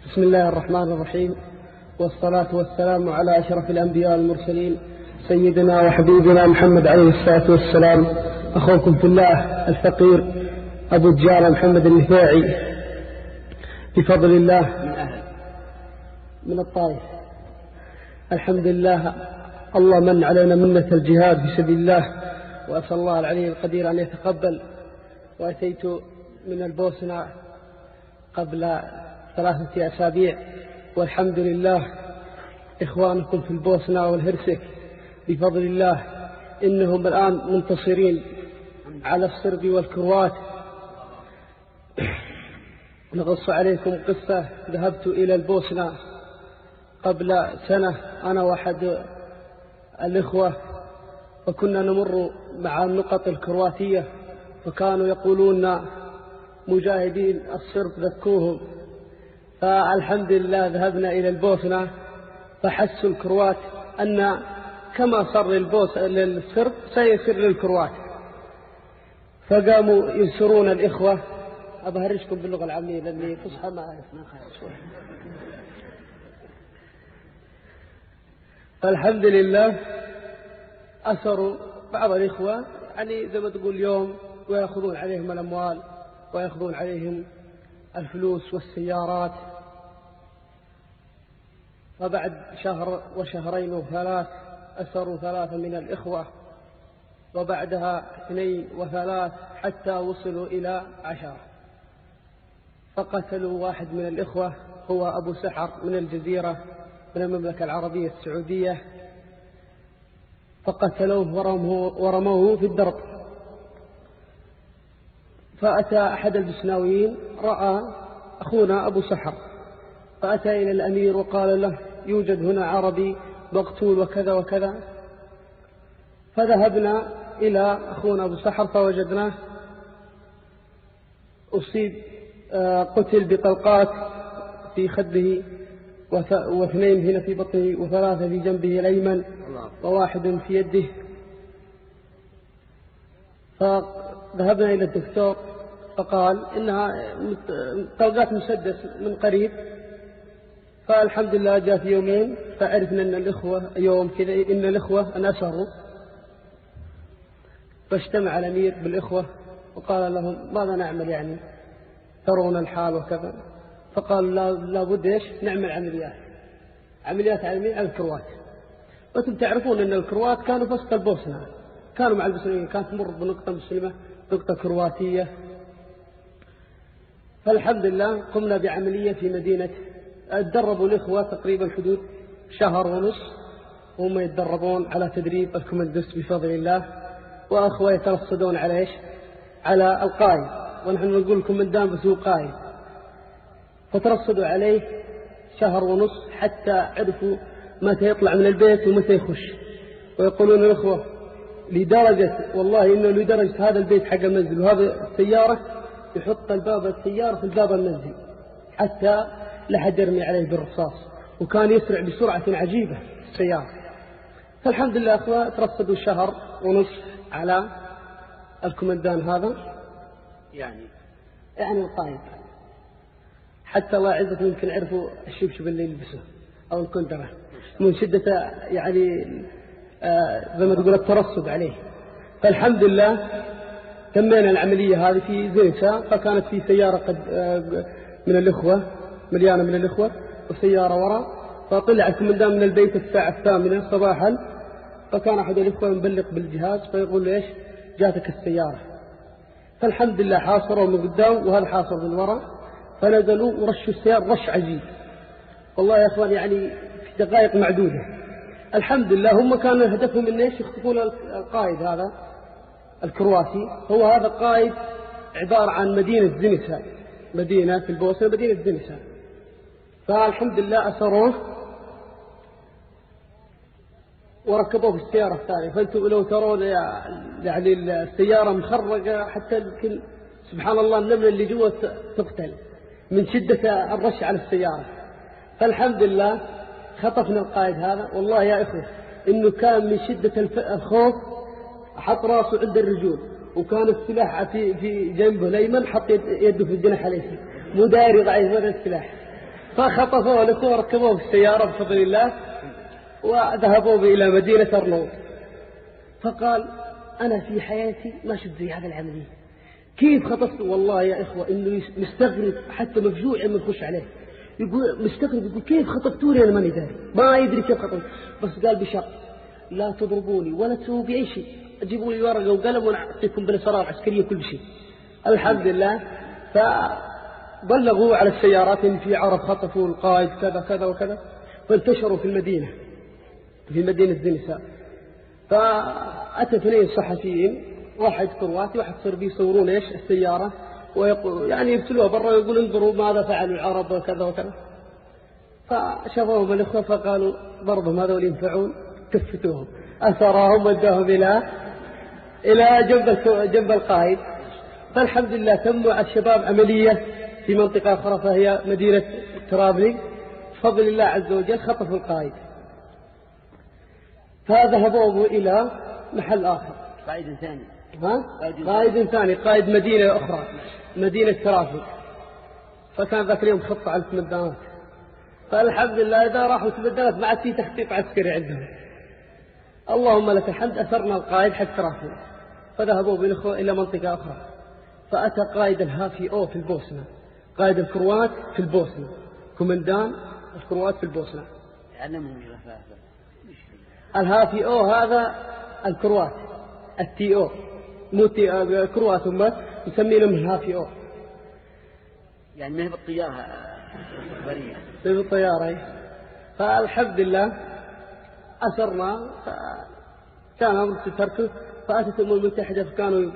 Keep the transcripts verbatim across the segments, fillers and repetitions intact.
بسم الله الرحمن الرحيم، والصلاة والسلام على أشرف الأنبياء والمرسلين سيدنا وحبيبنا محمد عليه الصلاة والسلام. أخوكم في الله الفقير أبو الجارة محمد النفاعي بفضل الله من أهل من الطائف. الحمد لله، الله من علينا منة الجهاد في سبيل الله، وأسأل الله العلي القدير أن يتقبل. وأتيت من البوسنة قبل ثلاثة أسابيع، والحمد لله إخوانكم في البوسنة والهرسك بفضل الله إنهم الآن منتصرين على الصرب والكروات. نقص عليكم قصة. ذهبت إلى البوسنة قبل سنة أنا وأحد الإخوة، وكنا نمر مع النقط الكرواتية، فكانوا يقولون مجاهدين الصرب ذكوهم. فالحمد لله ذهبنا إلى البوسنة، فحسوا الكروات أن كما صار للبوس للصرب سيصير للكروات، فقاموا ينصرون الإخوة. أبهرجكم باللغة العامية لأني فصحى ما أعرف ما خير شوي. فالحمد لله أسروا بعض الإخوة، يعني زي ما تقول يوم، ويأخذون عليهم الأموال ويأخذون عليهم الفلوس والسيارات. فبعد شهر وشهرين وثلاث أسروا ثلاثة من الإخوة، وبعدها اثنين وثلاث حتى وصلوا إلى عشرة. فقتلوا واحد من الإخوة هو أبو سحر من الجزيرة من المملكة العربية السعودية، فقتلوه ورموه, ورموه في الدرب. فأتى أحد البسناويين رأى أخونا أبو سحر، فأتى إلى الأمير وقال له يوجد هنا عربي مقتول وكذا وكذا. فذهبنا إلى أخونا أبو سحر فوجدناه أصيب قتل بطلقات في خده، واثنين هنا في بطنه، وثلاثة في جنبه الأيمن، وواحد في يده. فذهبنا إلى الدكتور فقال إنها طلقات مسدس من قريب. فالحمد لله جاء في يومين، فعرفنا أن الإخوة يوم كذا إن الإخوة أنأسروا. فاجتمع الأمير بالإخوة وقال لهم ماذا نعمل، يعني ترون الحال وكذا. فقال لا, لا بد إيش نعمل عمليات عمليات على الكروات. وأنتم تعرفون أن الكروات كانوا فسط البوسنة، كانوا مع المسلمين، كانت تمر بنقطة مسلمة نقطة كرواتية. فالحمد لله قمنا بعملية في مدينة. تدربوا الإخوة تقريبا حدود شهر ونصف وهم يتدربون على تدريب الكومندوس بفضل الله، وأخوة يترصدون على إيش على القائد، ونحن نقول الكومندان بس هو قائد. فترصدوا عليه شهر ونصف حتى عرفوا متى يطلع من البيت ومتى يخش. ويقولون الإخوة لدرجة والله إنه لدرجة هذا البيت حق المنزل وهذا السيارة يحط الباب السيارة في الباب المنزل حتى لا حد يرمي عليه بالرصاص، وكان يسرع بسرعة عجيبة السيارة. فالحمد لله أخوة ترصدوا شهر ونصف على الكومندان هذا، يعني يعني القائد، حتى الله عزته يمكن عرفوا الشبشب اللي يلبسه أو الكندرة من شدة يعني آه زي ما تقول الترصد عليه. فالحمد لله تمينا العملية هذه في زينسا. فكانت في سيارة قد آه من الإخوة مليانة من الإخوة وسيارة وراء. فطلع الكومندان من البيت الساعة الثامنة صباحا، فكان أحد الإخوة ينبلغ بالجهاز فيقول له إيش جاتك السيارة. فالحمد لله حاصروا من قدام وهذا حاصر من وراء، فنزلوا ورشوا السيارة رش عجيب والله يا أخوان، يعني في دقائق معدودة. الحمد لله هم كانوا هدفهم إن إيش يخطفون القائد هذا الكرواتي. هو هذا قائد عبارة عن مدينة زينسا، مدينة في البوسنة مدينة زينسا. فالحمد لله أسروه وركبوه في السيارة الثانية. فأنتم لو ترون يعني السيارة مخرقة حتى يمكن سبحان الله النملة اللي جوا تقتل من شدة الرش على السيارة. فالحمد لله خطفنا القائد هذا. والله يا إخوة إنه كان من شدة الخوف حط راسه عند الرجول، وكان السلاح في في جنبه الأيمن، حط يده في الجناح الأيسر، مو داري ضعيف ولا السلاح. فخطفوه الإخوة وركبوه في السيارة بفضل الله وذهبوا به إلى مدينة أرنوط. فقال أنا في حياتي ما شفت زي هذا العملية، كيف خطفت؟ والله يا إخوة إنه مستغرب حتى مفجوع من يخش عليه، يقول مستغرب يقول كيف خطفتوني أنا ماني داري، ما يدري كيف خطفت. بس قال بشرط لا تضربوني ولا تسووا بأي شيء، جيبوا لي ورقة وقلم ونعطيكم بالأسرار العسكرية كل شيء. الحمد لله. فبلغوا على السيارات إن في عرب خطفوا القائد كذا كذا وكذا، فانتشروا في المدينة في مدينة زنساء. فأتى اثنين صحفيين، واحد كرواتي واحد صربي، يصورون ايش السيارة ويقول يعني يرسلوها برا ويقول انظروا ماذا فعل العرب وكذا وكذا. فشافوهم الإخوة فقالوا برضهم هذول ينفعون، كفتوهم أسراهم وداهم إلى إلى جنب جنب القائد. فالحمد لله تم على الشباب عملية في منطقة أخرى فهي مدينة ترابلي، بفضل الله عز وجل خطفوا القائد. فذهبوا إلى محل آخر، قائد ثاني ها؟ قائد ثاني قائد مدينة أخرى مدينة ترابلي. فكان ذاك اليوم خطة على التمدانات. فالحمد لله إذا راحوا تبدلت ما عاد في تخطيط عسكري عندهم. اللهم لك الحمد أثرنا القائد حق ترابلي. فذهبوا بالإخوة إلى منطقة أخرى، فأتى قائد الهافي أو في البوسنة، قائد الكروات في البوسنة، كومندان الكروات في البوسنة. علمهم الهافي أو هذا الكروات، التي أو مو تي كروات هم يسمينهم الهافي أو، يعني ما هي بالطيارة برية بالطيارة. فالحمد لله أسرنا، كان أمر تركه. فأتت الأمم المتحدة فكانوا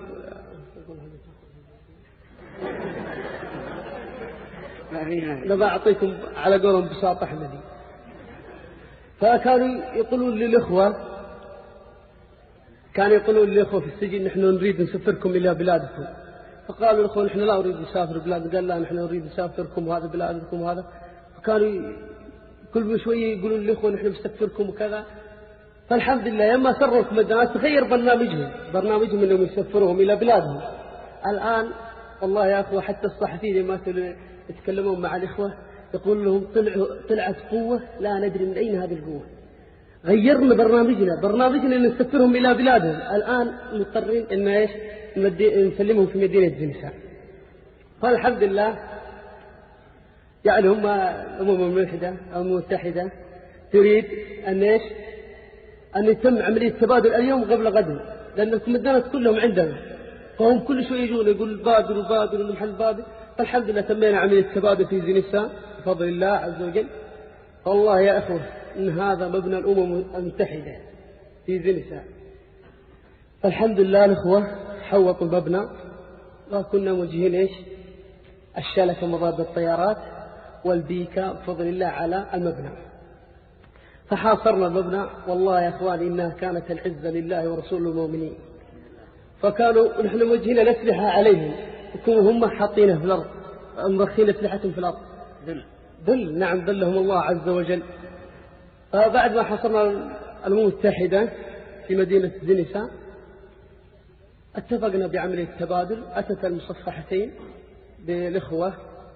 لما أعطيكم على قولهم بساطة أحمدي. فكانوا يقولون للإخوة كانوا يقولون للإخوة في السجن نحن نريد نسفركم إلى بلادكم. فقالوا الإخوة نحن لا نريد نسافر بلاد، قال لا نحن نريد نسافركم وهذا بلادكم وهذا. فكانوا كل شوية يقولون للإخوة نحن نسفركم وكذا. فالحمد لله لما سروا الكومندانات تغير برنامجهم برنامجهم انهم يسفروهم الى بلادهم. الان والله يا اخوه حتى الصحفيين لما يتكلمون مع الاخوه يقول لهم طلعوا طلعت قوه لا ندري من اين هذه القوه، غيرنا برنامجنا برنامجنا ان نسفرهم الى بلادهم. الان مضطرين ان ايش نسلمهم في مدينه زنساء. فالحمد لله يعني هم الامم المتحده الامم المتحده تريد ان ايش أن يتم عملية تبادل اليوم قبل غد، لأن الكومندانات كلهم عندنا، فهم كل شوي يجون يقول بادل وبادل ومحل بادل. فالحمد لله تمينا عملية تبادل في زنساء بفضل الله عز وجل. والله يا أخوة إن هذا مبنى الأمم المتحدة في زنساء. فالحمد لله الأخوة حوطوا المبنى وكنا موجهين إيش الشلكة مضاد الطيارات والبيكا بفضل الله على المبنى. فحاصرنا المبنى. والله يا أخواني إنها كانت العزة لله ورسول المؤمنين. فكانوا نحن موجهين الأسلحة عليهم يكونوا هم حاطينها في الأرض، مرخين أسلحتهم في الأرض ذل ذل نعم ذلهم الله عز وجل. فبعد ما حاصرنا الأمم المتحدة في مدينة زنساء اتفقنا بعملية التبادل. أتت المصفحتين بالإخوة،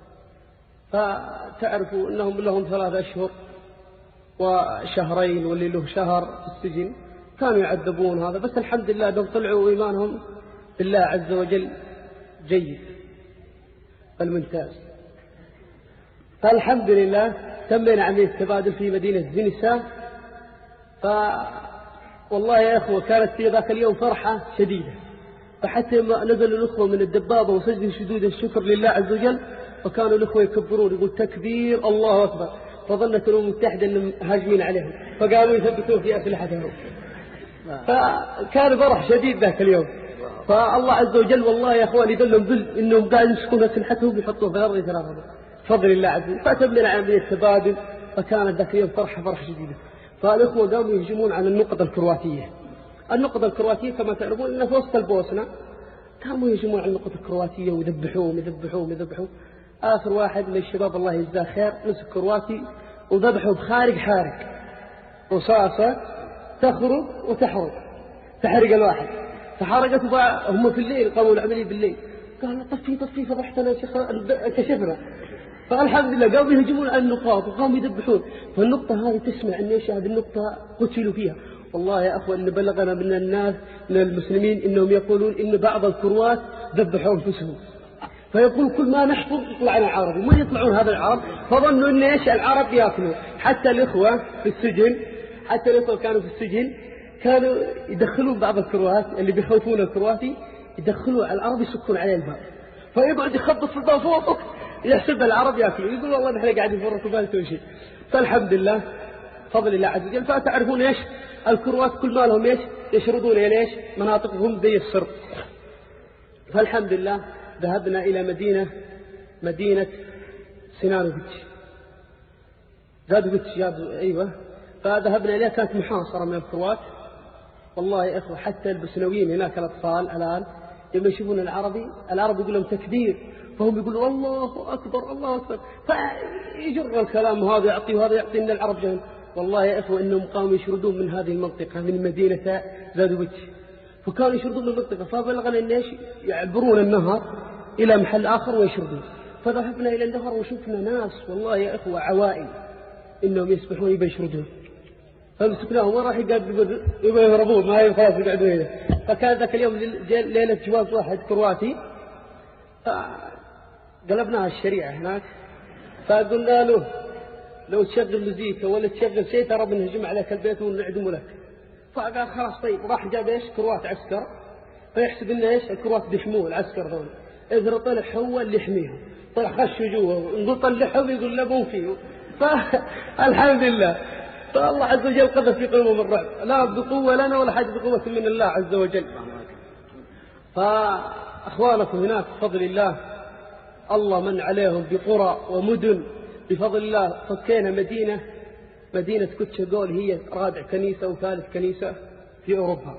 فتعرفوا أنهم لهم ثلاثة أشهر وشهرين واللي له شهر في السجن، كانوا يعذبون هذا. بس الحمد لله دم طلعوا إيمانهم بالله عز وجل جيد الممتاز. فالحمد لله تمنا عملية التبادل في مدينة زنساء. فوالله يا أخوة كانت في ذاك اليوم فرحة شديدة. فحتى ما نزلوا الأخوة من الدبابة وسجدوا سجود الشكر لله عز وجل، فكانوا الأخوة يكبرون يقول تكبير الله أكبر. فظنت الأمم المتحدة أنهم هاجمين عليهم فقالوا يثبتون في أسلحتهم. فكان فرح شديد ذاك اليوم. فالله عز وجل والله يا أخواني دلهم ذل إنهم قاعدين يمسكون أسلحتهم بيحطوها في الأرض ثلاثة بفضل الله عز وجل. فأتمنا عملية تبادل. فكانت ذاك اليوم فرحة فرحة شديدة. فالأخوة قاموا يهجمون على النقطة الكرواتية. النقطة الكرواتية كما تعرفون إنها في وسط البوسنة. قاموا يهجمون على النقطة الكرواتية ويذبحوهم يذبحوهم يذبحوهم. آخر واحد من الشباب الله يجزاه خير مسك كرواتي وذبحوا بخارج حارق، رصاصة تخرج وتحرق تحرق الواحد. فحرقت هم في الليل، قاموا العملية بالليل. قالوا طفي طفي فضحتنا كشفنا. فالحمد لله قاموا يهجمون على النقاط وقاموا يذبحون. فالنقطة هذه تسمع أن إيش هذه النقطة قتلوا فيها. والله يا أخوة إن بلغنا من الناس من المسلمين إنهم يقولون إن بعض الكروات ذبحوا أنفسهم. فيقول كل ما نحفظ يطلع لنا عربي، ما يطلعون هذا العرب، فظنوا إن إيش العرب يأكلوا. حتى الإخوة في السجن حتى الإخوة كانوا في السجن كانوا يدخلون بعض الكروات اللي بيخوفون الكرواتي، يدخلوا على العرب يسكون عليه الباب، فيقعد يخبط في الباب فوق يحسب العرب يأكلوا، يقول والله نحن قاعدين في الركبان شيء. فالحمد لله فضل الله عز وجل. فتعرفون إيش الكروات كل ما لهم إيش يشردون إلى إيش مناطقهم زي السرب. فالحمد لله ذهبنا إلى مدينة مدينة سينانوفيتش زادوفيتش أيوة. فذهبنا إليها كانت محاصرة من الكروات. والله يا إخوة حتى البوسنويين هناك الأطفال الآن لما يشوفون العربي العرب يقول لهم تكبير، فهم يقولوا الله أكبر الله أكبر، فيجر الكلام وهذا يعطي وهذا يعطي إن العرب جهل. والله يا إخوة إنهم قاموا يشردون من هذه المنطقة من مدينة زادوفيتش، فكانوا يشردون من المنطقة. فبلغنا إن إيش يعبرون النهر إلى محل آخر ويشردون. فذهبنا إلى النهر وشفنا ناس والله يا إخوة عوائل إنهم يسبحون يبي يشردون، فمسكناهم وراح يقعد يبي يهربون ما هي خلاص يقعدون هنا. فكان ذاك اليوم ليلة جواز واحد كرواتي، فقلبناها الشريعة هناك، فقلنا له لو تشغل مزيكا ولا تشغل شيء ترى بنهجم عليك البيت ونعدم لك. فقال خلاص طيب. راح جاب ايش كروات عسكر، فيحسب لنا ايش الكروات بيحموه العسكر ذول. اذا طلع هو اللي يحميهم، طلع خشوا جوا نقول طلعهم يقول لا مو فيه. فالحمد لله فالله عز وجل قذف في قلوبهم الرعب، لا بقوة لنا ولا حاجة بقوة من الله عز وجل. فأخوانكم هناك بفضل الله الله من عليهم بقرى ومدن بفضل الله. فكينا مدينة مدينة كوتشاغول هي رابع كنيسة وثالث كنيسة في أوروبا.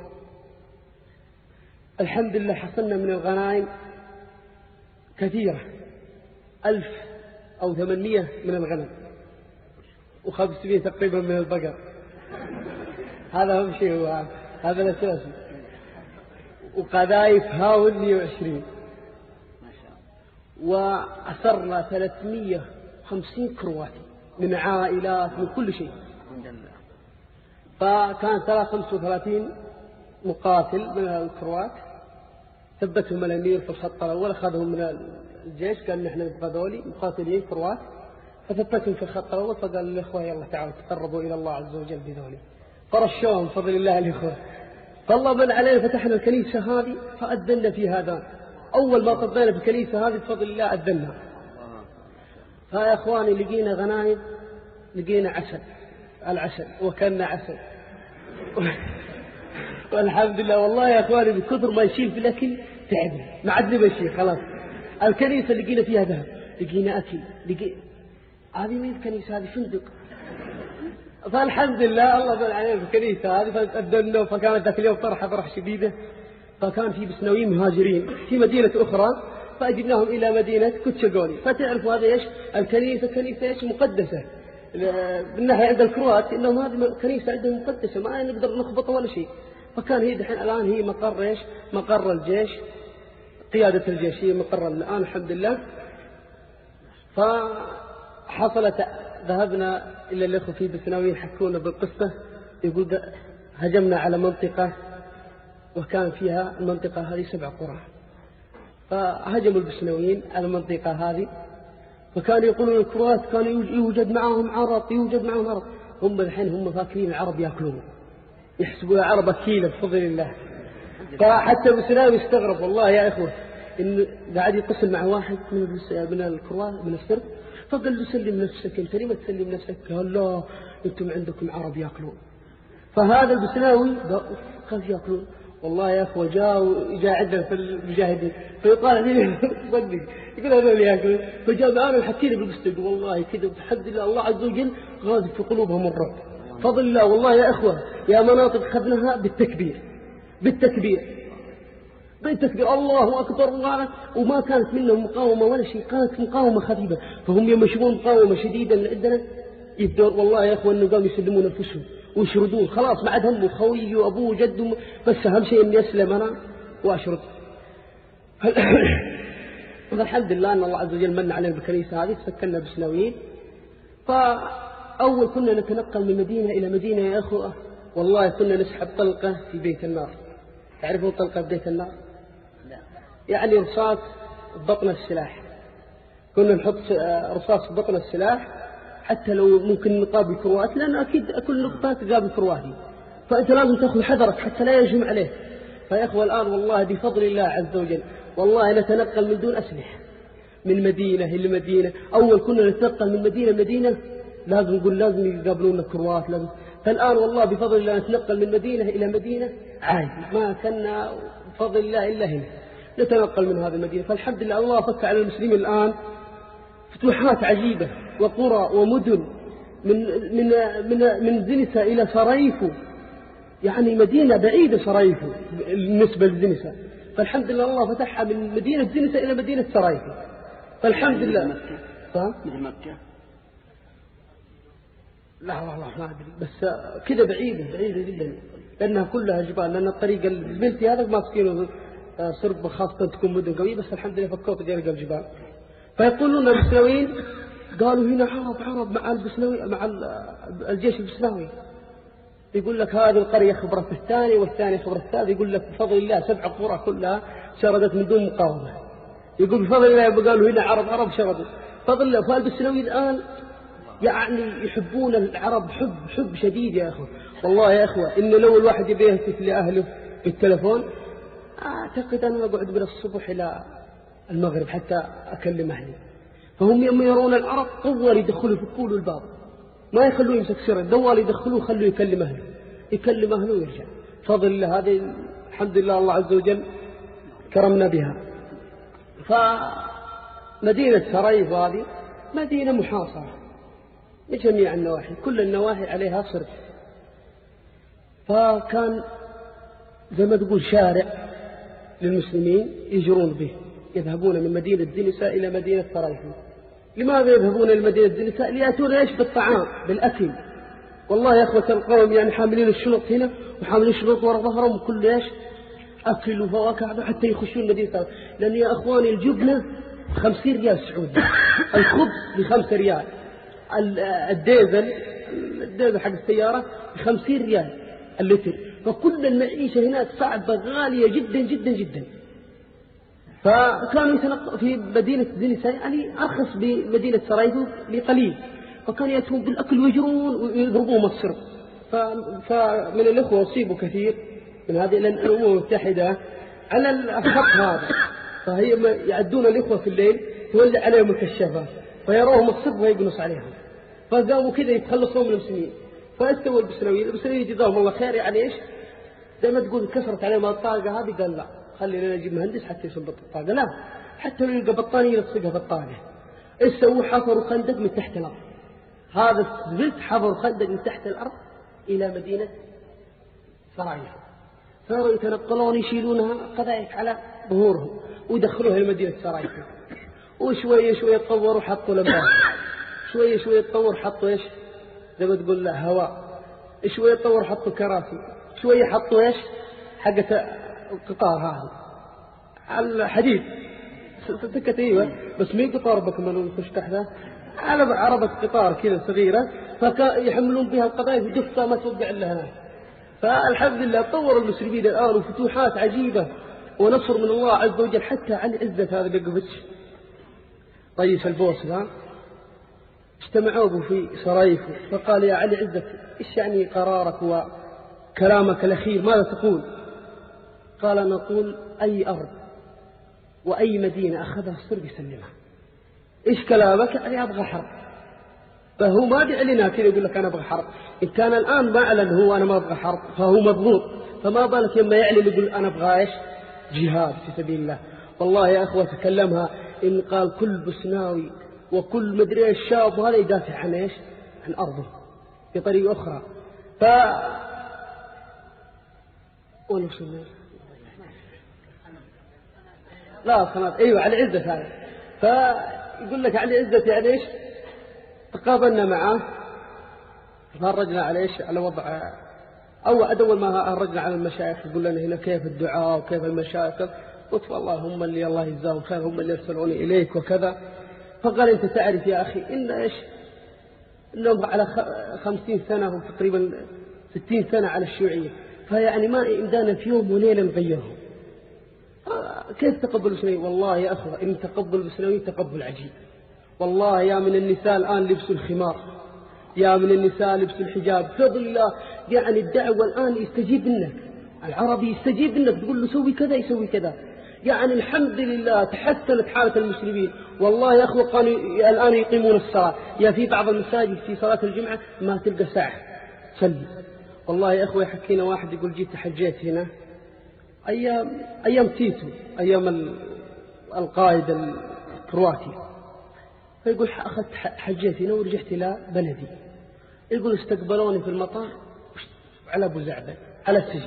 الحمد لله حصلنا من الغنائم كثيرة، ألف أو ثمانمية من الغنم وخمسمية تقريبا من البقر. هذا أهم شيء هو هذا الأساسي. وقذائف هاون مئة وعشرين وأسرنا ثلاثمية وخمسين كرواتي من عائلات من كل شيء. فكان خمسة وثلاثين مقاتل من الكروات ثبتهم الأمير في الخط الأول، أخذهم من الجيش قال نحن نبغى ذولي مقاتلين كروات، فثبتهم في الخط الأول. فقال للإخوة يلا تعالوا تقربوا إلى الله عز وجل بذولي، فرشوهم فضل الله الإخوة. فالله من علينا فتحنا الكنيسة هذه فأذنا في هذا. أول ما طبينا في الكنيسة هذه بفضل الله أذنا. فيا إخواني لقينا غنائم، لقينا عسل، العسل وكلنا عسل والحمد لله. والله يا إخواني بكثر ما يشيل في الأكل تعبنا ما عاد نبي شيء خلاص. الكنيسة لقينا فيها ذهب، لقينا أكل، لقينا هذه مين الكنيسة هذه فندق. فالحمد لله الله بل علينا في الكنيسة هذه فأذنا. فكانت ذاك اليوم فرحة فرح شديدة. فكان في بسنويين مهاجرين في مدينة أخرى فأجبناهم إلى مدينة كوتشاغولي. فتعرفوا هذا إيش الكنيسة كنيسة إيش مقدسة بالناحية عند الكروات، إنهم هذه الكنيسة عندهم مقدسة ما نقدر نخبطها ولا شيء. فكان هي دحين الآن هي مقر إيش مقر الجيش، قيادة الجيش هي مقر الآن الحمد لله. فحصلت ذهبنا إلى الأخوة في بسنويين حكونا بالقصة، يقول هجمنا على منطقة وكان فيها المنطقة هذه سبع قرى. فهجموا البسنويين على المنطقة هذه، فكانوا يقولون الكروات كان يوجد معهم عرب يوجد معهم عرب. هم الحين هم فاكرين العرب يأكلون يحسبوا العرب أكيلة بفضل الله. فحتى بسنوي استغرب والله يا إخوة إنه قاعد يقسم مع واحد من من الكروات من السرب، فقال له سلم نفسك أنت ليه ما تسلم نفسك؟ قال لا أنتم عندكم عرب يأكلون. فهذا البسناوي خاف يأكلون. والله يا أخوة جاء جاء عندنا في المجاهدين فيطالع لي صدق يقول هذول يأكلون. فجاء معنا الحكينا بالقصة والله كذا الحمد لله الله عز وجل غازف في قلوبهم الرعب فضل الله. والله يا أخوة يا مناطق خذناها بالتكبير بالتكبير بالتكبير الله أكبر الله. وما كانت منهم مقاومة ولا شيء، كانت مقاومة خفيفة. فهم يمشون مقاومة شديدة اللي عندنا يبدأ والله يا أخوة أنه قاموا يسلمون أنفسهم ويشردون خلاص ما عاد همه خوي وأبوه وجده، بس أهم شيء أن يسلم أنا وأشرد. فالحمد لله أن الله عز وجل من علينا بالكنيسة هذه سكننا بسنويين. فأول كنا نتنقل من مدينة إلى مدينة يا أخوة، والله كنا نسحب طلقة في بيت النار. تعرفون طلقة في بيت النار؟ لا. يعني رصاص بطن السلاح، كنا نحط رصاص بطن السلاح حتى لو ممكن نقابل كروات، لأن أكيد كل نقطة تقابل كرواتي، فأنت لازم تأخذ حذرك حتى لا يهجم عليه. فيا إخوة الآن والله بفضل الله عز وجل والله نتنقل من دون أسلحة من مدينة إلى مدينة. أول كنا نتنقل من مدينة لمدينة لازم نقول لازم يقابلون كروات لازم. فالآن والله بفضل الله نتنقل من مدينة إلى مدينة عادي، ما كنا بفضل الله إلا هنا نتنقل من هذه المدينة. فالحمد لله الله فك على المسلمين الآن فتوحات عجيبة وقرى ومدن من من من من زنسة إلى سرايفو، يعني مدينة بعيدة سرايفو بالنسبة لزنسة. فالحمد لله الله فتحها من مدينة زنسة إلى مدينة سرايفو. فالحمد لله. مثل مكة؟ لا والله ما أدري، بس كذا بعيدة بعيدة جدا لأنها كلها جبال، لأن الطريق الزبلتي هذا ما سكينه صرب خاصة تكون مدن قوية، بس الحمد لله فكوت طريق الجبال. فيقولون البسناويين قالوا هنا عرب عرب مع البسناوي مع الجيش البسناوي. يقول لك هذه القرية خبرت الثاني والثاني خبرت الثالث. يقول لك بفضل الله سبع قرى كلها شردت من دون مقاومة. يقول بفضل الله قالوا هنا عرب عرب شردوا بفضل الله. فالبسناوي الآن يعني يحبون العرب حب حب شديد يا أخوة. والله يا أخوة إن لو الواحد يبيه يهتف لأهله بالتلفون أعتقد أنا أقعد من الصبح إلى المغرب حتى أكلم أهلي. فهم يوم يرون العرب طوال يدخلوا في كل الباب، ما يخلوه يمسك سر دوال يدخلوه خلوه يكلم أهله يكلم أهله ويرجع. فضل الله هذه الحمد لله الله عز وجل كرمنا بها. فمدينة سرايف هذه مدينة محاصرة من جميع النواحي، كل النواحي عليها صرف. فكان زي ما تقول شارع للمسلمين يجرون به، يذهبون من مدينة زنسة إلى مدينة سرايف. لماذا يذهبون إلى مدينة زنسة؟ ليأتون إيش بالطعام بالأكل. والله يا أخوة القوم يعني حاملين الشنط هنا وحاملين الشنط وراء ظهرهم وكل إيش أكل وفواكه حتى يخشون مدينة سرايف. لأن يا أخواني الجبنة خمسين ريال سعودي، الخبز بخمسة ريال، الديزل الديزل حق السيارة بخمسين ريال اللتر. فكل المعيشة هناك صعبة غالية جدا جدا جدا. فكانوا يتنقلوا في مدينة زنسة يعني أرخص بمدينة سرايف بقليل، فكانوا يأتون بالأكل ويجرون ويضربوهم الصرف. فمن الأخوة أصيبوا كثير من هذه لأن الأمم المتحدة على الخط هذا، فهي يعدون الإخوة في الليل تولع عليهم الكشافات فيروهم الصرف ويقنص عليهم، فقاموا كذا يتخلصون من المسلمين. فاستوى البسناويين البسناويين جزاهم الله خير يعني إيش زي ما تقول كسرت عليهم الطاقة هذه، قال لا خلينا نجيب مهندس حتى يثبت الطاقة. لا حتى لو يلقى بطانية يلصقها في الطاقة. إيش سووا؟ حفروا خندق من تحت الأرض. هذا الزبلت حفروا خندق من تحت الأرض إلى مدينة سرايف. صاروا يتنقلون يشيلونها قذائف على ظهورهم ويدخلوها إلى مدينة سرايف. وشوية شوية تطوروا حطوا لمبات، شوية شوية تطور حطوا إيش زي ما تقول له هواء، شوية تطور حطوا كراسي، شوية حطوا إيش حقة القطار هذا على الحديد سكت ايوه بس مين قطار بكملون يخش تحته على عربة قطار كذا صغيرة فيحملون بها القضايا في دفة ما توقع إلا هناك. فالحمد لله طور المسلمين الآن وفتوحات عجيبة ونصر من الله عز وجل. حتى علي عزت هذا بيقفتش رئيس البوسنة اجتمعوا في سرايف فقال يا علي عزت إيش يعني قرارك وكلامك الأخير ماذا تقول؟ قال نقول أي أرض وأي مدينة أخذها الصرب يسلمها. إيش كلامك؟ يعني أبغى حرب. فهو ما بيعلنها كذا يقول لك أنا أبغى حرب. إن كان الآن ما أعلن هو أنا ما أبغى حرب فهو مضغوط، فما بالك لما يعلن يقول أنا أبغى إيش جهاد في سبيل الله. والله يا أخوة تكلمها إن قال كل بسناوي وكل مدري إيش شاب وهذا يدافع عن إيش عن أرضه بطريقة أخرى. ف ونصلي لا صنعت أيوة على عزة هذا. فيقول لك على عزة يعني إيش تقابلنا معه فرجنا على إيش على وضع أو أول ما أرجنا على المشايخ يقول لنا هنا كيف الدعاء وكيف المشايخ قلت والله هم اللي الله يجزاهم خير، هم اللي يرسلوني إليك وكذا. فقال أنت تعرف يا أخي إن إيش إنهم على خمسين سنة وتقريبا ستين سنة على الشيوعية، فيعني ما إمدانا في يوم وليلة نغيرهم. كيف تقبل البسنوي؟ والله يا أخوة إن تقبل البسنوي تقبل عجيب. والله يا من النساء الآن لبسوا الخمار، يا من النساء لبسوا الحجاب، فضل الله. يعني الدعوة الآن يستجيب منك، العربي يستجيب منك، تقول له سوي كذا يسوي كذا. يعني الحمد لله تحسنت حالة المسلمين. والله يا أخوة كانوا الآن يقيمون الصلاة، يا في بعض المساجد في صلاة الجمعة ما تلقى ساعة صلي. والله يا أخوة يحكينا واحد يقول جيت حجيت هنا أيام أيام تيتو، أيام القائد الكرواتي، فيقول أخذت حجيت هنا ورجعت إلى بلدي. يقول استقبلوني في المطار على أبو زعبل على السجن،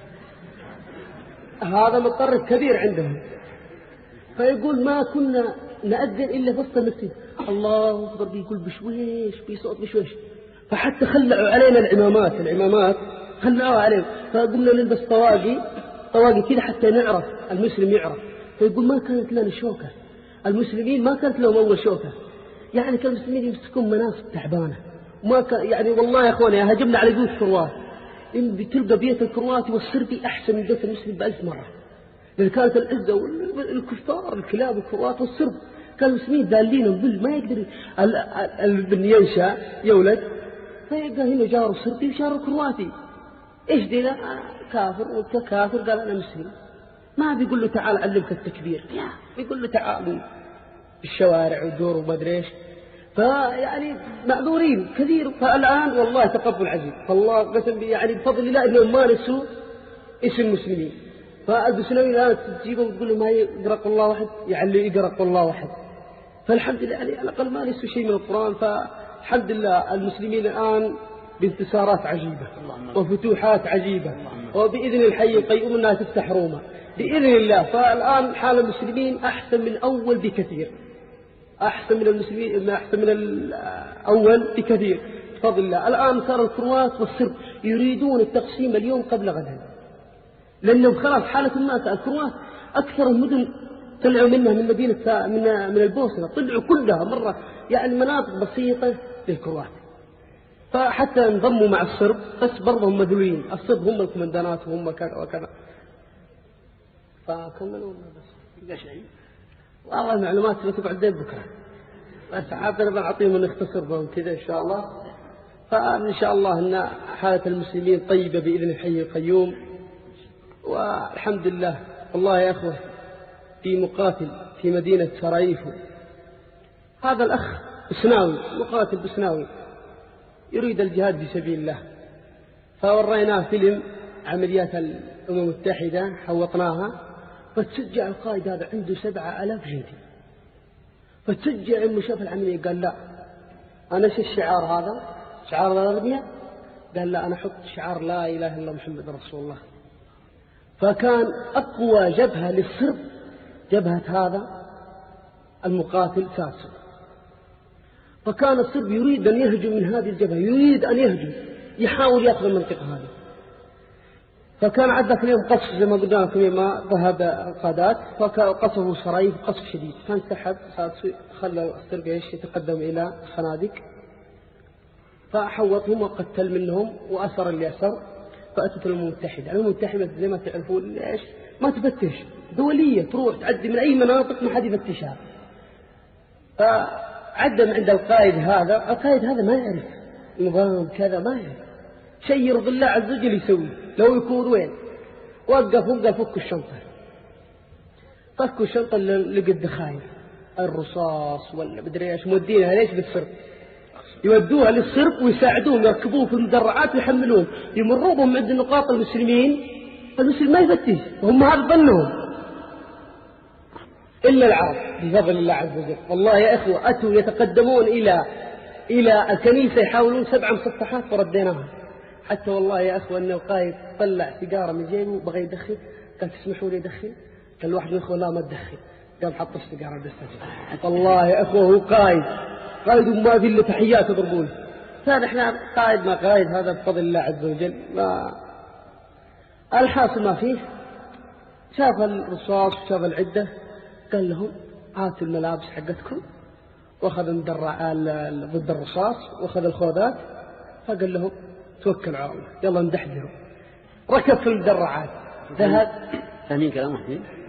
هذا مضطرب كبير عندهم. فيقول ما كنا نأذن إلا في وسط المسجد، الله أكبر، بيقول بشويش بصوت بشويش. فحتى خلعوا علينا العمامات العمامات خلعوا علينا، فقلنا نلبس طواقي طواقي كذا حتى نعرف المسلم يعرف. فيقول ما كانت لنا شوكة، المسلمين ما كانت لهم أول شوكة. يعني كان المسلمين يمسكون مناصب تعبانة، وما كان يعني والله يا أخواني هجمنا على بيوت كروات، إن بتلقى بيت الكرواتي والصربي أحسن من بيت المسلم بألف مرة، لأن كانت العزة والكفار الكلاب الكروات والصرب. كان المسلمين دالين بل ما يقدر الابن ينشأ يولد فيبقى هنا جاره صربي وجاره كرواتي، إيش دي؟ لا كافر وكافر قال أنا مسلم، ما بيقول له تعال أعلمك التكبير، بيقول له تعال الشوارع ودور وما أدري إيش. فيعني معذورين كثير. فالآن والله تقبل عزيز، فالله قسم يعني بفضل الله إنهم مارسوا اسم المسلمين. فالبسنوي الآن تجيبه وتقول له ما يقرأ الله واحد، يعني يقرأ الله واحد. فالحمد لله يعني على الأقل ما نسوا شيء من القرآن. فالحمد لله المسلمين الآن بانتصارات عجيبة وفتوحات عجيبة، وبإذن الحي القيوم أنها تفتح روما بإذن الله. فالآن حال المسلمين أحسن من أول بكثير، أحسن من المسلمين أحسن من الأول بكثير بفضل الله. الآن صار الكروات والصرب يريدون التقسيم اليوم قبل غدا، لأنهم خلاص حالة الناس. الكروات أكثر المدن طلعوا منها من مدينة من من البوسنة، طلعوا كلها مرة، يعني مناطق بسيطة للكروات. فحتى انضموا مع الصرب بس برضه هم مذلولين، الصرب هم الكومندانات وهم كذا وكذا. فكملوا بس لا شيء والله المعلومات لا تقعد لين بكرة، بس عادنا بنعطيهم نختصر بهم كذا إن شاء الله. فإن شاء الله أن حالة المسلمين طيبة بإذن الحي القيوم، والحمد لله. والله يا أخوة في مقاتل في مدينة سراييفو، هذا الأخ بسناوي مقاتل بسناوي يريد الجهاد في سبيل الله، فوريناه فيلم عمليات الأمم المتحدة حوطناها، فتشجع القائد هذا عنده سبعة آلاف جندي، فتشجع إنه شاف العملية قال لا أنا شو الشعار هذا شعار الأغنياء؟ قال لا أنا أحط شعار لا إله إلا محمد رسول الله. فكان أقوى جبهة للصرب جبهة هذا المقاتل ساسو، فكان الصرب يريد أن يهجم من هذه الجبهة، يريد أن يهجم يحاول يأخذ المنطقة هذه. فكان عدة اليوم قصف زي ما قلنا لكم ما ذهب القادات، فقصفوا سراييف قصف شديد، فانسحب ساسو خلى الصرب يتقدم إلى الخنادق، فحوطهم وقتل منهم وأسر اللي أسر. فأتت الأمم المتحدة، الأمم المتحدة زي ما تعرفون ليش ما تفتش، دولية تروح تعدي من أي مناطق ما حد يفتشها. فعدم عند القائد هذا، القائد هذا ما يعرف نظام كذا، ما يعرف شيء يرضي الله عز وجل يسوي لو يكون وين. وقف وقف فكوا الشنطة، فكوا الشنطة اللي قد خايف الرصاص ولا بدري ايش مودينها ليش بالصرب، يودوها للصرب ويساعدوهم يركبوه في المدرعات ويحملوهم يمروا بهم عند نقاط المسلمين. المسلم ما يفتش وهم هذا ظنهم إلا العرب بفضل الله عز وجل. والله يا إخوة أتوا يتقدمون إلى إلى الكنيسة يحاولون سبع مصفحات ورديناها. حتى والله يا أخوة أن القائد طلع سيجارة من جيبه وبغى يدخل، قال تسمحوا لي أدخل؟ قال واحد من الإخوة لا ما تدخل، قال حط السيجارة دستها. والله يا أخوة هو قائد قائد وما في إلا تحيات يضربونه. هذا إحنا قائد ما قائد هذا بفضل الله عز وجل. ما الحاصل ما فيه شاف الرصاص وشاف العدة قال لهم هاتوا الملابس حقتكم، واخذ المدرع ضد الرصاص واخذ الخوذات، فقال لهم توكلوا على الله يلا ندحدروا. ركب في المدرعات ذهب. فاهمين كلامه؟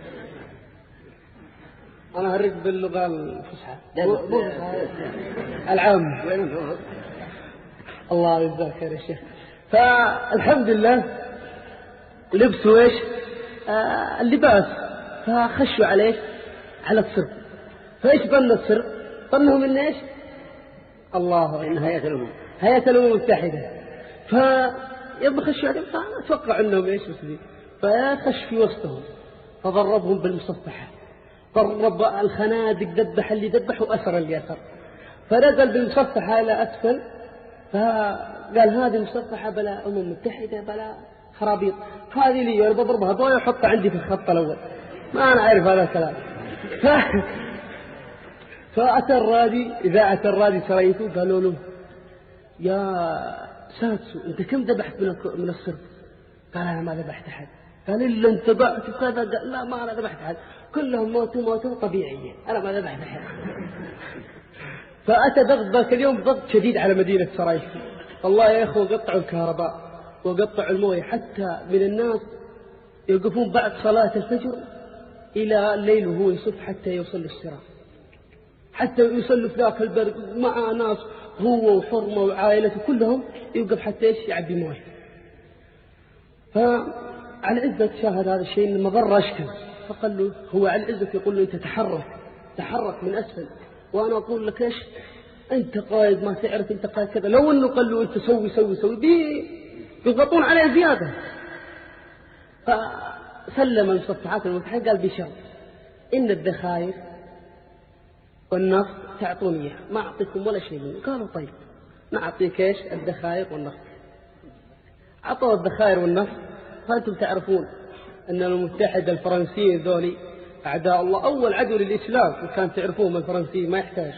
أنا هرد باللغة الفصحى العام. الله يجزاك خير يا شيخ. فالحمد لله لبسوا ايش آه اللباس، فخشوا عليه على السرب. فايش ظن السرب؟ ظنهم ان ايش؟ الله إن هيئة الأمم هيئة الأمم المتحدة. فيبقى خشوا عليهم، فأتوقع أنهم ايش مسلمين، فخش في وسطهم فضربهم بالمصفحة، ضرب الخنادق، ذبح اللي ذبح وأسر اللي أسر، فنزل بالمصفحة إلى أسفل. فقال هذه مصفحة بلا أمم متحدة بلا خرابيط، هذه لي أنا بضربها ضوء وحطها عندي في الخط الأول، ما أنا أعرف هذا الكلام. ف... فأتى الرادي، إذا أتى الرادي سريته قالوا له يا سادسو أنت كم ذبحت من من الصرب؟ قال أنا ما ذبحت أحد. قال إلا أنت ضعت كذا. قال لا ما أنا ذبحت أحد، كلهم موتوا موتوا طبيعية، أنا ما ذبحت أحد. فأتى ضغط ذاك اليوم ضغط شديد على مدينة سرايشتي. والله يا إخوة قطعوا الكهرباء وقطعوا المويه، حتى من الناس يوقفون بعد صلاة الفجر إلى الليل وهو يصف حتى يوصل للسراء، حتى يصلوا في ذاك البرد مع ناس هو وحرمه وعائلته كلهم يوقف حتى إيش يعبي مويه. فعلى عزة شاهد هذا الشيء لما ضر أشكل، فقال له هو على عزة يقول له أنت تحرك تحرك من أسفل، وأنا أقول لك إيش أنت قائد ما تعرف أنت قائد كذا. لو أنه قال له أنت سوي سوي سوي بي يضغطون عليه زيادة. فسلم المصفحات المتحدة قال بشرط إن الذخائر والنفط تعطوني إياه، ما أعطيكم ولا شيء منه. قالوا طيب نعطيك إيش الذخائر والنفط. أعطوا الذخائر والنفط. فأنتم تعرفون أن المتحدة الفرنسيين ذولي أعداء الله، أول عدو للإسلام، وكان تعرفون الفرنسيين ما يحتاج.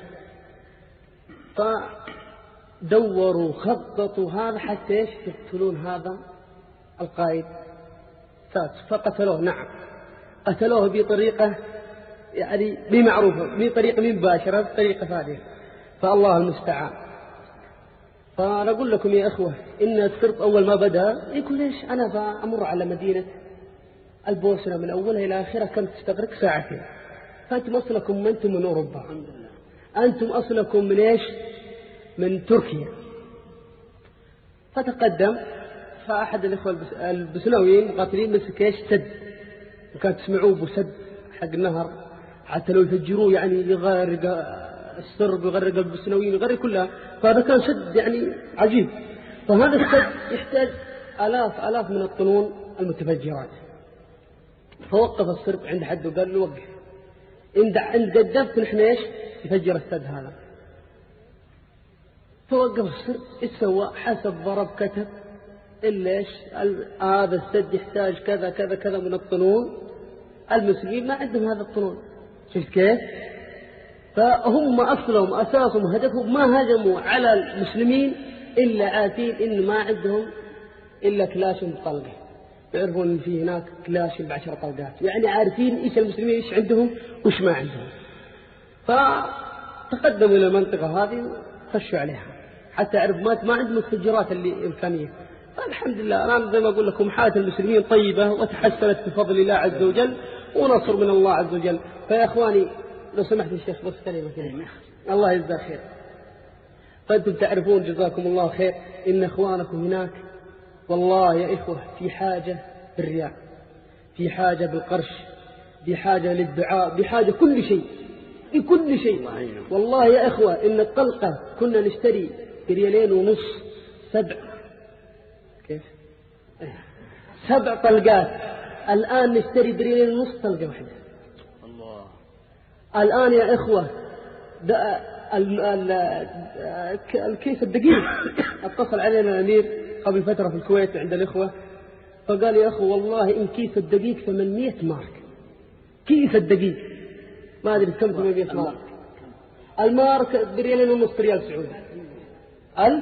فدوروا خططوا هذا حتى ايش يقتلون هذا القائد سادس. فقتلوه، نعم قتلوه بطريقة يعني بمعروفة، بطريقة مباشرة، بطريقة ثانية، فالله المستعان. فنقول لكم يا إخوة إن السرب أول ما بدأ يقول ليش أنا بأمر على مدينة البوسنة من أولها إلى آخرها كم تستغرق؟ ساعتين. فأنتم أصلكم ما أنتم من أوروبا، أنتم أصلكم من إيش؟ من تركيا. فتقدم، فأحد الإخوة البسنويين قاتلين مسك إيش سد، وكان تسمعوه بسد حق النهر حتى لو يفجروه يعني يغرق السرب يغرق البسنويين يغرق كلها. فهذا كان سد يعني عجيب. فهذا السد يحتاج آلاف آلاف من الطنون المتفجرات. فوقف السرب عند حد وقال له وقف، عند عند الدفت نحن إيش يفجر السد هذا. فوقف السرب استوى حسب ضرب كتب إلا إيش هذا السد يحتاج كذا كذا كذا من الطنون، المسلمين ما عندهم هذا الطنون. شفت كيف؟ فهم أصلهم أساسهم هدفهم ما هجموا على المسلمين إلا عارفين إن ما عندهم إلا كلاش بطلقة، يعرفون إن في هناك كلاش بعشر طلقات، يعني عارفين إيش المسلمين إيش عندهم وإيش ما عندهم. فتقدموا إلى المنطقة هذه وخشوا عليها حتى عرف ما ما عندهم متفجرات اللي إمكانية. فالحمد لله أنا زي ما أقول لكم حالة المسلمين طيبة وتحسنت بفضل الله عز وجل ونصر من الله عز وجل. فيا إخواني لو سمحت الشيخ بس كلمة كلمة الله يجزاه خير. فأنتم تعرفون جزاكم الله خير إن إخوانكم هناك والله يا إخوة في حاجة بالرياء، في حاجة بالقرش، بحاجة للدعاء، بحاجة كل شيء بكل شيء. والله يا إخوة إن الطلقة كنا نشتري بريالين ونص سبع كيف سبع طلقات، الآن نشتري بريالين ونص طلقة واحدة. الله. الآن يا إخوة الكيس الدقيق اتصل علينا الأمير قبل فترة في الكويت عند الإخوة، فقال يا أخو والله إن كيس الدقيق ثمانمائة مارك، كيس الدقيق ما أدري كم ثمانمائة مارك، المارك بريالين ونص ريال سعودي، ألف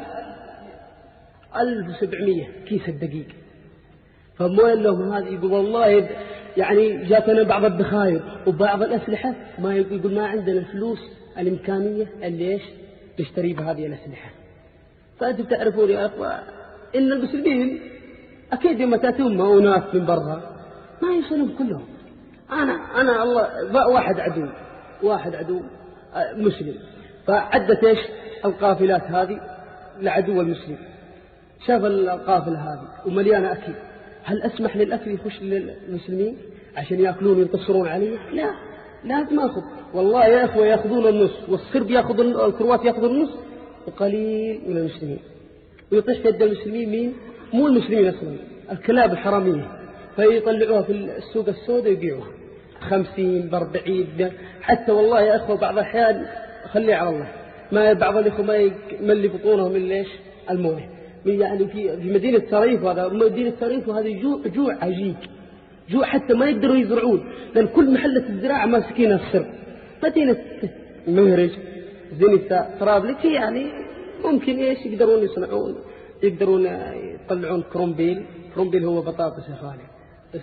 ألف وسبعمائة كيس الدقيق. فموين لهم هذه يقول والله يعني جاتنا بعض الذخائر وبعض الأسلحة ما يقول ما عندنا الفلوس الإمكانية اللي إيش نشتري بهذه الأسلحة. فأنتم تعرفون يا أخوة إن المسلمين أكيد يوم تأتون أناس من برا ما يوصلون كلهم. أنا أنا الله واحد عدو واحد عدو مسلم، فعدت إيش القافلات هذه لعدو المسلم، شاف القافلة هذه ومليانة أكل، هل أسمح للأكل يخش للمسلمين عشان يأكلون وينتصرون عليه؟ لا، لازم أخذ. والله يا أخوة يأخذون النص، والصرب يأخذ، الكروات يأخذون النص، وقليل من المسلمين، ويطيح في يد المسلمين مين؟ مو المسلمين أصلا، الكلاب الحرامية، فيطلعوها في السوق السوداء ويبيعوها خمسين بأربعين. حتى والله يا أخوة بعض الأحيان خليه على الله، ما بعض الإخوة ما يملي بطونهم من ليش المويه. يعني في في مدينة سريف، هذا مدينة سريف وهذا جوع جوع عجيب، جوع حتى ما يقدروا يزرعون، لأن كل محلة الزراعة ماسكين السر. مدينة مهرج زنسة طرابلس يعني ممكن إيش يقدرون يصنعون، يقدرون يطلعون كرومبيل. كرومبيل هو بطاطس يا خالي بس.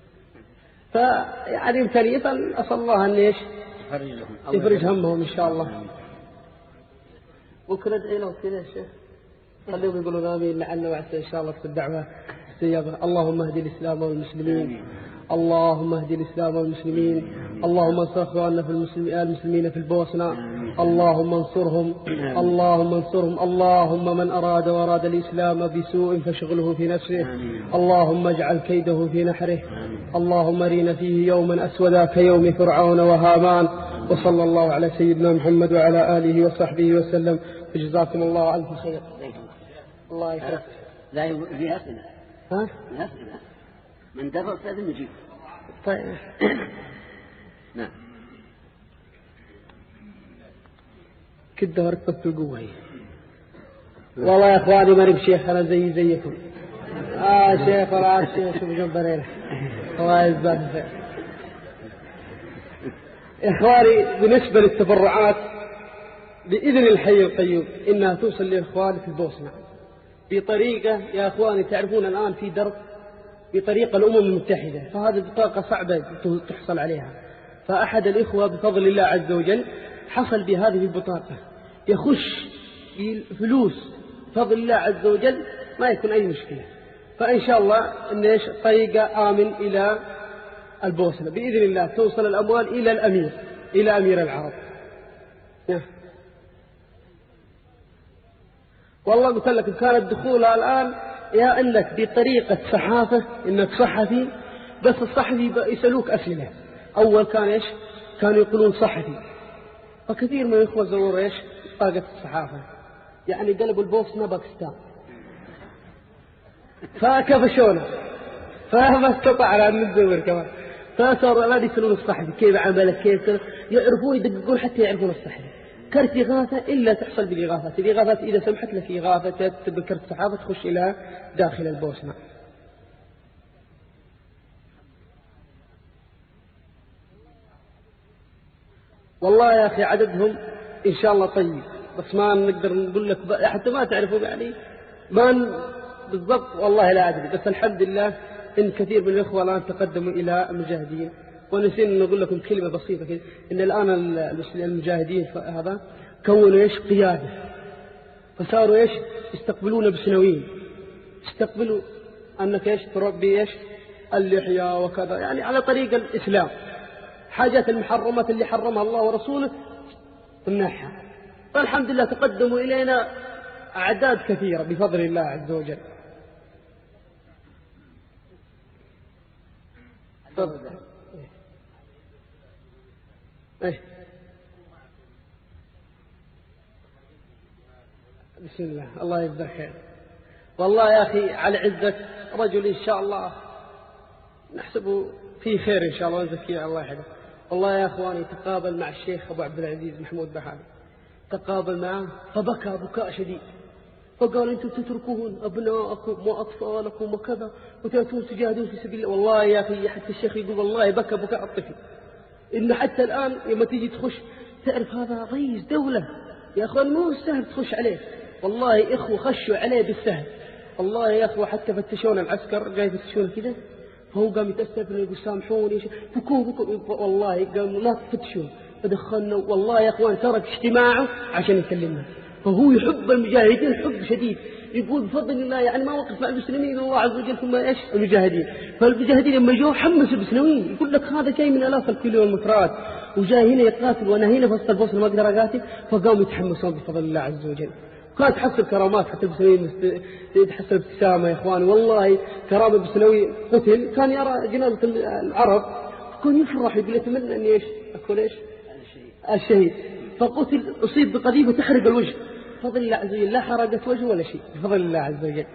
فيعني إمكانية، أسأل الله أن إيش يفرج همهم إن شاء الله. ممكن أدعي له كذا يا شيخ، خليهم يقولون آمين لعل وعسى إن شاء الله في الدعوة استجابة. اللهم اهدي الإسلام والمسلمين، اللهم اهدي الإسلام والمسلمين، اللهم انصر اخواننا في المسلمين في البوسنة، اللهم انصرهم، اللهم انصرهم. اللهم من أراد وأراد الإسلام بسوء فشغله في نفسه، اللهم اجعل كيده في نحره، اللهم ارنا فيه يوما أسودا كيوم فرعون وهامان. وصلى الله على سيدنا محمد وعلى آله وصحبه وسلم، وجزاكم الله ألف خير. الله يكرمك. لا في أسئلة. ها؟ أسئلة. من درس لازم يجيب. طيب. نعم. كده ركبت القوة هي. والله يا إخواني ما نبي شيخ، أنا زي زيكم. آه شيخ ولا شيخ شوف جنبنا. الله يجزاك خير. إخواني بالنسبة للتبرعات بإذن الحي القيوم إنها توصل لإخواني في البوسنة بطريقة، يا إخواني تعرفون الآن في درب بطريقة الأمم المتحدة، فهذه بطاقة صعبة تحصل عليها. فأحد الإخوة بفضل الله عز وجل حصل بهذه البطاقة، يخش بالفلوس بفضل الله عز وجل ما يكون أي مشكلة. فإن شاء الله إن إيش طريقة آمن إلى البوسنة بإذن الله، توصل الأموال إلى الأمير، إلى أمير العرب. والله قلت لك كان الدخول الآن يا إنك بطريقة صحافة، إنك صحفي، بس الصحفي يسألوك أسئلة. أول كان إيش كانوا يقولون صحفي، فكثير من الإخوة زوروا إيش طاقة الصحافة، يعني قلبوا البوسنة باكستان، فكفشونا فما استطعنا أن نزور كمان. فصاروا الآن يسألون الصحفي كيف عملك كيف كذا، يعرفون يدققون حتى يعرفون الصحفي. كرت إغاثة إلا تحصل بالإغاثات، الإغاثات إذا سمحت لك إغاثة تكتب كرت صحافة تخش إلى داخل البوسنة. والله يا أخي عددهم إن شاء الله طيب، بس ما نقدر نقول لك حتى ما تعرفوا يعني ما بالضبط، والله لا أدري. بس الحمد لله إن كثير من الإخوة الآن تقدموا إلى المجاهدين. ونسينا نقول لكم كلمة بسيطة كده، إن الآن المجاهدين هذا كونوا إيش قيادة، فصاروا إيش يستقبلون بسنوين، يستقبلوا أنك إيش تربي إيش اللحية وكذا، يعني على طريق الإسلام، حاجات المحرمات اللي حرمها الله ورسوله تمنعها. فالحمد لله تقدموا إلينا أعداد كثيرة بفضل الله عز وجل. إيه. بسم الله، الله يجزاك خير. والله يا أخي على عزك رجل إن شاء الله نحسبه فيه خير إن شاء الله ونزكيه الله يحفظه. والله يا أخواني تقابل مع الشيخ أبو عبد العزيز محمود بحاري، تقابل معه فبكى بكاء شديد، فقال أنتم تتركون أبناءكم وأطفالكم وكذا وتأتون تجاهدون في سبيل الله. والله يا أخي حتى الشيخ يقول والله بكى بكاء الطفل، إن حتى الآن لما تيجي تخش تعرف هذا رئيس دولة يا أخوان، مو سهل تخش عليه. والله إخوة خشوا عليه بالسهل، والله يا أخوة حتى فتشون العسكر جاي يفتشون كذا، فهو قام يتأسف يقول سامحوني بكوا بكوا والله قام لا تفتشون. فدخلنا والله يا أخوان ترك اجتماعه عشان يكلمنا. فهو يحب المجاهدين حب شديد، يقول بفضل الله يعني ما وقف مع المسلمين الله عز وجل ثم ايش المجاهدين. فالمجاهدين لما جو حمسوا المسلمين، يقول لك هذا جاي من آلاف الكيلومترات وجاي هنا يقاتل وانا هنا في وسط البوصله ما اقدر اقاتل، فقاموا يتحمسون بفضل الله عز وجل. كانت تحصل كرامات حتى المسلمين، تحصل ابتسامه يا اخوان والله. كرامه بسنوي قتل كان يرى جنازه العرب كان يفرح يقول اتمنى اني ايش اكون ايش الشهيد. فقتل اصيب بقذيفه تحرق الوجه، بفضل الله عز وجل لا حرقت وجهه ولا شيء بفضل الله عز وجل.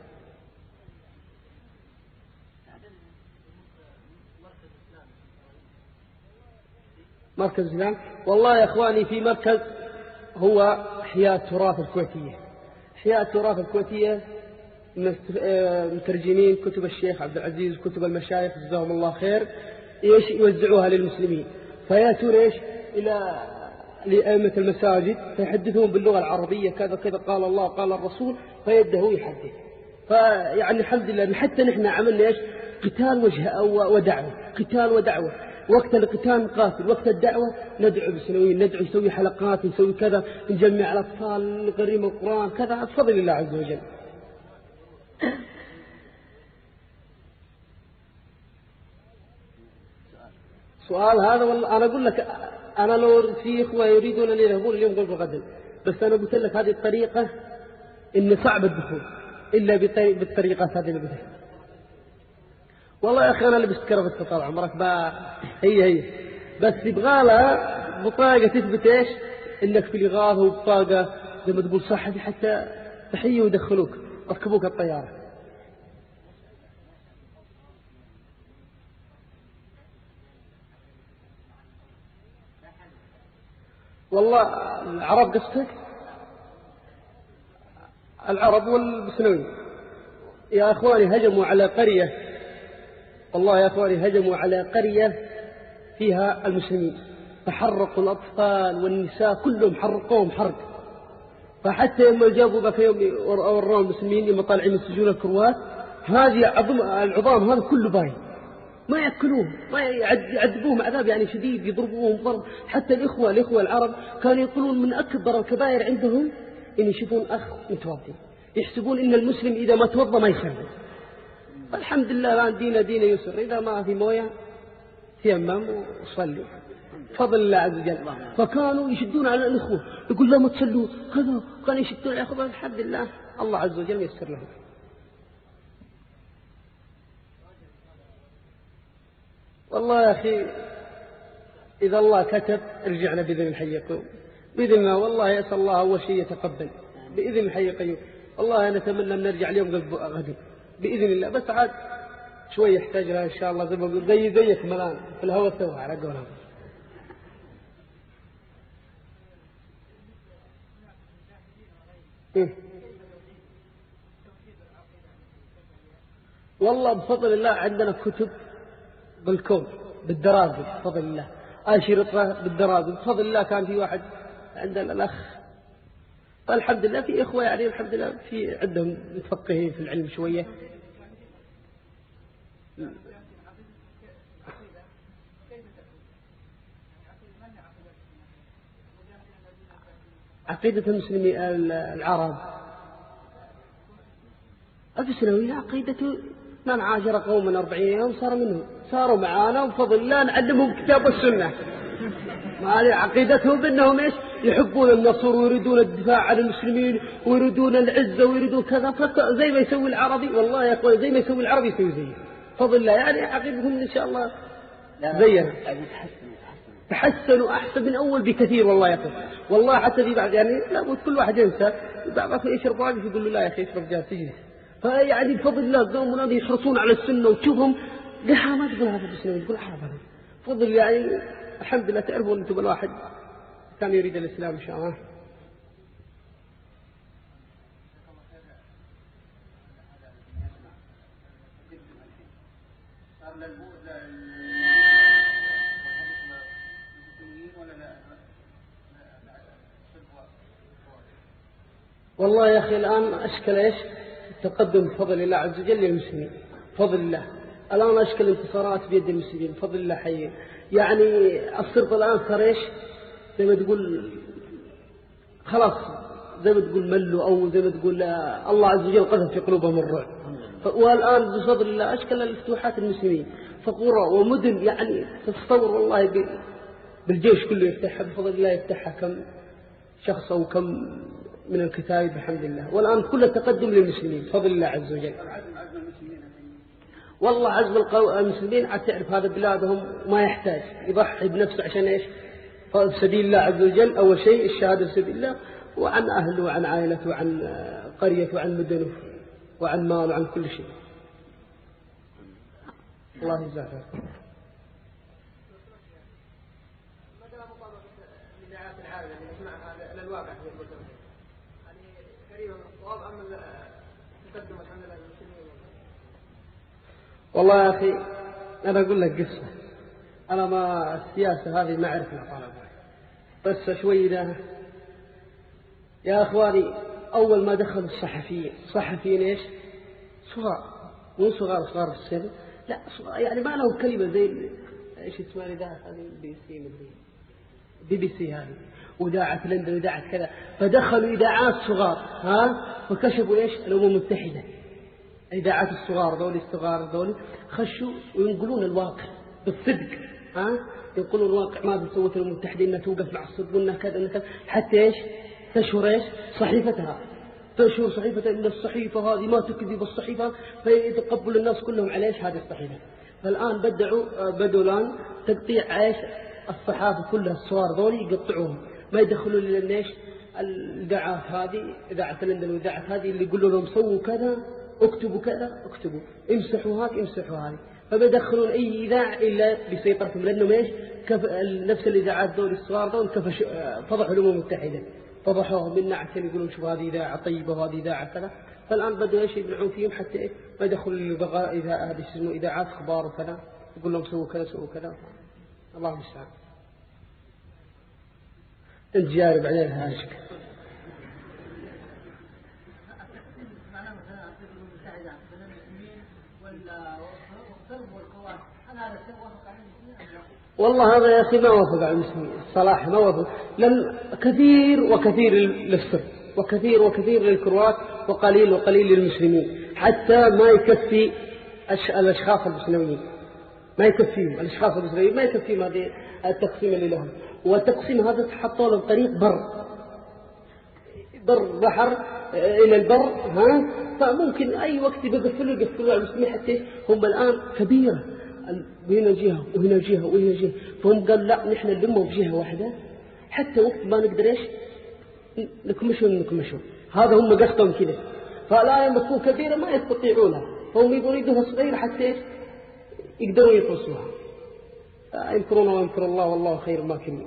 مركز الإسلام والله يا إخواني في مركز هو إحياء التراث الكويتية. إحياء التراث الكويتية مترجمين كتب الشيخ عبد العزيز وكتب المشايخ جزاهم الله خير إيش يوزعوها للمسلمين، فيأتون إيش إلى لأئمة المساجد فيحدثون باللغة العربية كذا كذا قال الله قال الرسول، فيبدأ هو يحدث. فيعني الحمد لله حتى نحن عملنا إيش قتال وجه ودعوة، قتال ودعوة. وقت القتال نقاتل، وقت الدعوة ندعو بسنوين، ندعو نسوي حلقات نسوي كذا، نجمع الأطفال نقريهم القرآن كذا بفضل الله عز وجل. سؤال هذا والله أنا أقول لك أنا لو في إخوة يريدون أن يذهبون اليوم قبل غدا، بس أنا قلت لك هذه الطريقة إن صعب الدخول إلا بالطريقة هذه اللي بدها. والله يا أخي أنا لبست كرافته طال عمرك بقى هي هي، بس يبغى لها بطاقة تثبت إيش إنك في الإغاثة، وبطاقة زي ما تقول صحفي حتى تحية ويدخلوك ركبوك الطيارة. والله العرب قصتك العرب والبسنوي يا أخواني هجموا على قرية، والله يا أخواني هجموا على قرية فيها المسلمين، فحرقوا الأطفال والنساء كلهم حرقوهم حرق. فحتى يوم جابوا ذاك يوم وراهم المسلمين لما طالعين من سجون الكروات هذه عظم العظام هذا كله باين، ما يأكلوهم ما يعذبوهم عذاب يعني شديد، يضربوهم ضرب. حتى الإخوة الإخوة العرب كانوا يقولون من أكبر الكبائر عندهم إن يشوفون أخ متوضي، يحسبون إن المسلم إذا ما توضى ما يخرج. الحمد لله الآن دينا دين يسر، إذا ما في موية تيمم وصلي فضل الله عز وجل. فكانوا يشدون على الإخوة يقول لا ما تصلوا كذا، كانوا يشدون على الإخوة. الحمد لله الله عز وجل يسر لهم. والله يا أخي إذا الله كتب رجعنا بإذن الحي القيوم بإذن الله. والله يسأل الله أول شيء يتقبل بإذن الحي القيوم. والله أنا أتمنى أن نرجع اليوم قبل غد بإذن الله، بس عاد شوي يحتاج لها إن شاء الله زي ما زي زيكم الآن في الهواء سوا على قولهم. والله بفضل الله عندنا كتب بالكون بالدراجل بفضل الله، أشرطة بالدراجل بفضل الله. كان في واحد عندنا الأخ فالحمد لله في إخوة يعني الحمد لله في عندهم متفقهين في العلم شوية. عقيدة المسلمين العرب البسنوي عقيدته من عاشر قوما أربعين يوم صار منهم، صاروا معانا وبفضل الله نعلمهم كتاب والسنة. ما عقيدتهم بأنهم إيش يحبون النصر ويريدون الدفاع عن المسلمين ويريدون العزة ويريدون كذا، زي ما يسوي العربي. والله يا أخوان زي ما يسوي العربي يسوي زيه بفضل الله. يعني عقيدتهم إن شاء الله زينا تحسنوا أحسن من أول بكثير. والله يا أخي والله حتى في بعض يعني لا كل واحد ينسى بعض يشرب واقف يقول له لا يا أخي اشرب جاهز تجلس. فيعني بفضل الله قوموا نادي يحرصون على السنة وتشوفهم لها ما تقول هذا الإسلام تقول حرام فضل يعني الحمد لله. تعرفوا أنتم الواحد كان يريد الإسلام إن شاء الله. والله يا أخي الآن أشكل إيش التقدم بفضل الله عز وجل للمسلمين بفضل الله. الآن أشكال انتصارات بيد المسلمين بفضل الله حي. يعني الصرف الآن صار إيش زي ما تقول خلاص، زي ما تقول ملوا، أو زي ما تقول الله عز وجل قذف في قلوبهم الرعب. والآن بفضل الله أشكال الفتوحات المسلمين فقرى ومدن، يعني تتصور والله بالجيش كله يفتحها بفضل الله، يفتحها كم شخص أو كم من الكتائب بحمد الله. والآن كل تقدم للمسلمين بفضل الله عز وجل. والله عزم المسلمين عاد تعرف هذا بلادهم ما يحتاج يضحي بنفسه عشان إيش؟ سبيل الله عز وجل. أول شيء الشهادة سبيل الله، وعن أهله وعن عائلته وعن قريته وعن مدنه وعن مال وعن كل شيء. الله يجزاك خير. والله يا أخي أنا أقول لك قصة. أنا ما السياسة هذه ما أعرف لها طالبها، بس شوي ده يا أخواني. أول ما دخل الصحفيين، الصحفيين إيش؟ صغار، مو صغار صغار في السن، لا صغار يعني ما لهم كلمة زي إيش اسمها الإذاعة هذه بي سي مدري بي بي سي هذه، وإذاعة لندن وإذاعة كذا. فدخلوا إذاعات صغار ها، فكشفوا إيش؟ الأمم المتحدة. إذاعات الصغار ذولي الصغار ذولي خشوا وينقلون الواقع بالصدق ها، ينقلون الواقع ما بسوت الأمم المتحدة إنها توقف مع الصدق وإنها كذا إنها كذا، حتى إيش؟ تشهر إيش؟ صحيفتها، تشهر صحيفتها إن الصحيفة هذه ما تكذب الصحيفة، فيتقبل الناس كلهم على إيش؟ هذه الصحيفة. فالآن بدعوا بدوا الآن تقطيع إيش؟ الصحافة كلها الصغار ذولي يقطعوهم، ما يدخلوا إلا إيش؟ الإذاعات هذه، إذاعة لندن وإذاعة هذه اللي يقولوا لهم سووا كذا، اكتبوا كذا، اكتبوا، امسحوا هذه، امسحوا هذه. فبيدخلون أي إذاعة إلا بسيطرتهم، لأنهم إيش؟ كف... نفس الإذاعات دول الصغار دول كفش... فضحوا الأمم المتحدة، فضحوهم من عشان يقولون شوف هذه إذاعة طيبة وهذه إذاعة كذا. فالآن بدوا إيش؟ يبلعون فيهم حتى إيه؟ ما يدخلوا البغاء إذا هذه اسمه إذاعات أخبار وكذا، يقول لهم سووا كذا سووا كذا. الله المستعان. أنت جارب عليها هاشك. والله هذا يا أخي ما وافق على المسلمين الصلاح، ما وافق. لم كثير وكثير للصرب وكثير وكثير للكروات وقليل وقليل للمسلمين، حتى ما يكفي الأشخاص المسلمين، ما يكفيهم الأشخاص المسلمين، ما يكفيهم هذه التقسيم اللي لهم. والتقسيم هذا حطوا له طريق بر بر بحر إلى البر ها، فممكن أي وقت يقفلوا يقفلوا على المسلمين. حتى هم الآن كبيرة، وهنا جهة وهنا جهة وهنا جهة، فهم قال لا نحن نلموا بجهة واحدة حتى وقت ما نقدر إيش نكمشوا نكمشوا. هذا هم قصدهم كذا. فلا لما تكون كبيرة ما يستطيعونها، فهم يبون يدوها صغيرة حتى إيش يقدروا يقصوها. يمكرون ويمكر الله والله خير الماكرين.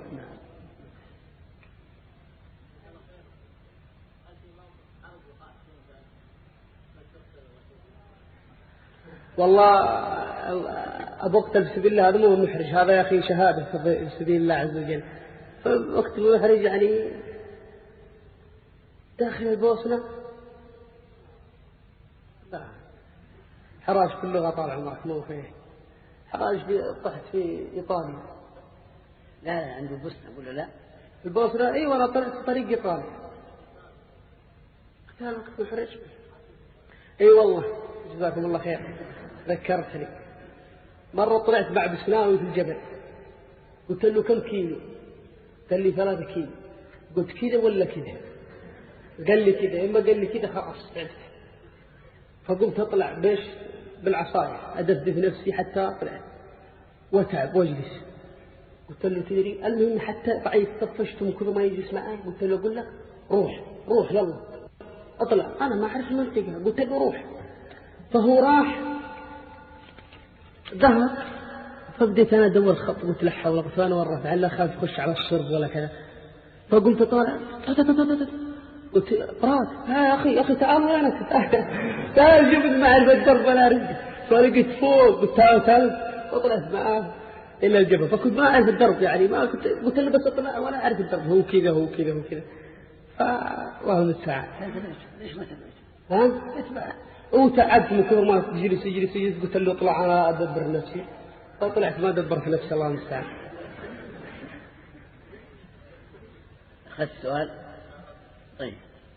والله أبو أقتل في سبيل الله هذا مو محرج، هذا يا أخي شهادة في سبيل الله عز وجل. فوقت المحرج يعني داخل البوسنة لا، حراج في اللغة طال عمرك مو فيه حراج. طحت في إيطاليا. لا لا عند البوسنة أقول لا البوسنة أيوة أنا طلعت طريق إيطاليا قتال وقت محرج. أي أيوة والله جزاكم الله خير ذكرتني. مرة طلعت بعد سناوي في الجبل، قلت له كم كيلو؟ قال لي ثلاثة كيلو. قلت كذا ولا كذا؟ قال لي كذا. إما قال لي كذا خلاص عرفت. فقمت أطلع بيش بالعصاية أدفدف نفسي حتى طلعت وتعب واجلس. قلت له تدري المهم حتى ضعيف طفشت من كل ما يجلس معي. قلت له أقول لك روح روح يلا أطلع، أنا ما أعرف المنطقة. قلت له روح. فهو راح ذهب. فبديت أنا أدور خط، قلت لا حول ولا قوة إلا بالله، لعله خاف يخش على الشرب ولا كذا. فقمت طالع قلت براد يا أخي يا أخي تعال وينك تعال جبت معي الدرب ولا رجع. فرقت فوق قلت تعال تعال وطلعت معاه إلى الجبل. فكنت ما أعرف الدرب يعني ما كنت قلت له بس أطلع ولا أعرف الدرب، هو كذا هو كذا هو كذا. فوهم الساعة. ليش ما تبعت؟ ها؟ وتعبت من كثر ما تجلس تجلس تجلس قلت له اطلع أنا أدبر نفسي، فطلعت ما دبرت نفسي الله المستعان. أخذت السؤال. طيب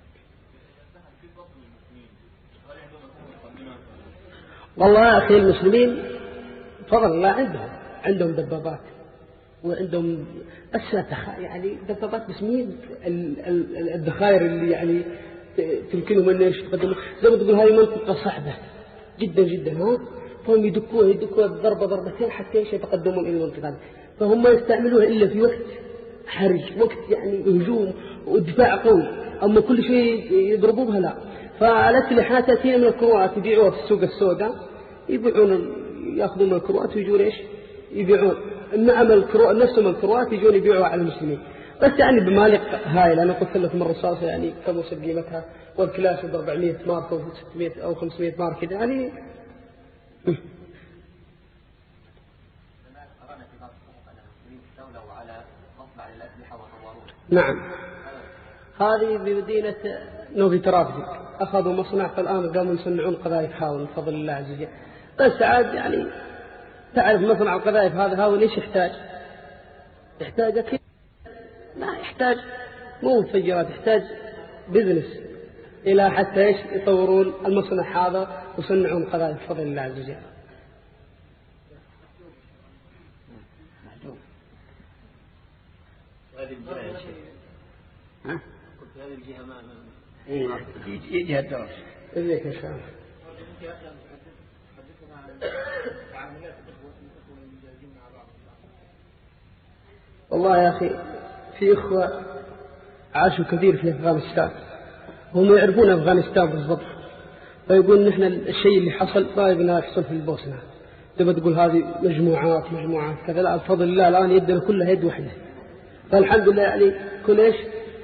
والله يا أخي المسلمين فضل الله عندهم عندهم دبابات وعندهم أشياء يعني دبابات بسمين الذخائر اللي يعني تمكنهم أن يقدموا زي ما تقول هاي منطقة صعبة جدا جدا ها، فهم يدكوها يدكوها ضربة ضربتين حتى ايش يتقدمون إلى المنطقة، فهم ما يستعملوها إلا في وقت حرج، وقت يعني هجوم ودفاع قوي، أما كل شيء يضربوا بها لا. فالأسلحة تأتينا من الكروات يبيعوها في السوق السوداء، يبيعون يأخذون من الكروات ويجون إيش يبيعون النعم الكروات نفسهم الكروات يجون يبيعوها على المسلمين، بس يعني بمالك هاي. أنا قلت لكم الرصاصة يعني كم وصل قيمتها، والكلاش ب أربعمائة مارك أو ستمائة أو خمسمائة مارك يعني. نعم هذه بمدينة نوفي ترافزي أخذوا مصنع، فالآن قاموا يصنعون قذائف هاون بفضل الله عز وجل. بس عاد يعني تعرف مصنع القذائف هذا هاون إيش يحتاج؟ يحتاج أكيد لا يحتاج مو مفجرات، يحتاج بزنس إلى حتى إيش يطورون المصنع هذا ويصنعون قذائف بفضل الله عز وجل. هذه الجهة يا شيخ. ها؟ قلت هذه الجهة ما ما إيه جهة الدرس. إليك إن شاء الله. والله يا أخي في إخوة عاشوا كثير في أفغانستان، هم يعرفون أفغانستان بالضبط، فيقول نحن الشيء اللي حصل ما يبغى يحصل في البوسنة. تبى تقول هذه مجموعات مجموعات كذا، لا بفضل الله الآن يدنا كلها يد واحدة، فالحمد لله يعني كل إيش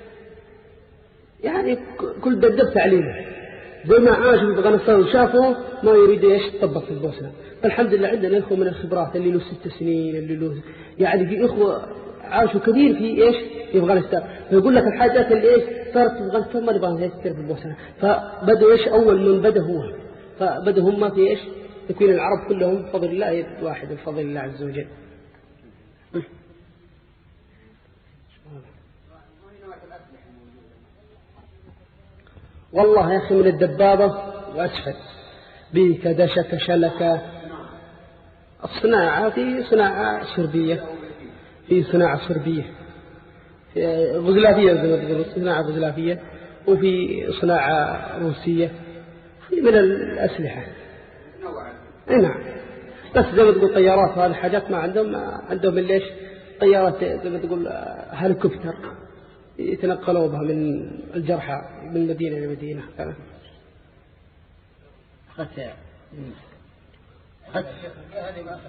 يعني كل دبدب تعليمه زي ما عاشوا في أفغانستان وشافوا ما يريد إيش يطبق في البوسنة. فالحمد لله عندنا إخوة من الخبرات اللي له ست سنين اللي له يعني في إخوة عاشوا كثير في إيش في أفغانستان، فيقول لك الحاجات اللي إيش صارت في أفغانستان ما نبغاها تصير في البوسنة. فبدأوا إيش أول من بدأ هو، فبدأوا هم في إيش تكوين العرب كلهم بفضل الله يد واحد بفضل الله عز وجل. والله يا أخي من الدبابة وأسفل بيك دشك شلك. الصناعة في صناعة سربية، في صناعة سربية غزلافية زي ما تقولون صناعة غزلافية، وفي صناعة روسية، في من الأسلحة. نعم بس زي ما تقول طيارات وهذه الحاجات ما عندهم، عندهم ليش طيارات زي ما تقول هليكوبتر يتنقلوا بها من الجرحى من مدينة إلى مدينة. خسر خسر هذه ما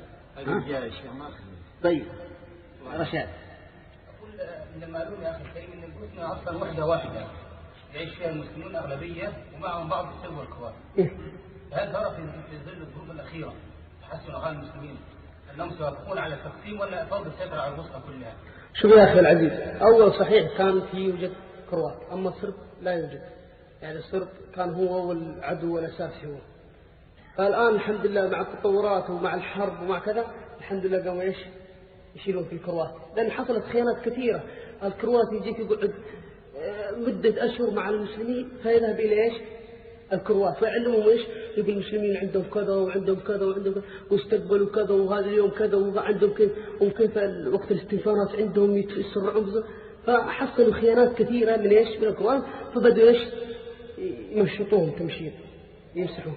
طيب رشاد. أقول من المعلوم يا أخي الكريم أن البوسنة أصلا وحدة واحدة يعيش فيها المسلمون أغلبية ومعهم بعض السلب والكوارث. هل ترى في ظل الظروف الأخيرة تحسن أحوال المسلمين أنهم سيوافقون على التقسيم ولا فرض السيطرة على البوسنة كلها؟ شوف يا أخي العزيز، أول صحيح كان في يوجد كروات، أما الصرب لا يوجد، يعني الصرب كان هو والعدو الأساسي هو. فالآن الحمد لله مع التطورات ومع الحرب ومع كذا الحمد لله قاموا إيش يشيلون في الكروات، لأن حصلت خيانات كثيرة. الكروات يجيك يقعد مدة أشهر مع المسلمين فيذهب إلى إيش الكروات فيعلمهم إيش يقول المسلمين عندهم كذا وعندهم كذا وعندهم كذا واستقبلوا كذا وهذا اليوم كذا وعندهم كيف وكيف وقت الاستنفارات عندهم يسرعون، فحصلوا خيانات كثيرة من إيش من الكروات، فبدأوا إيش يمشطوهم تمشيط يمسحون.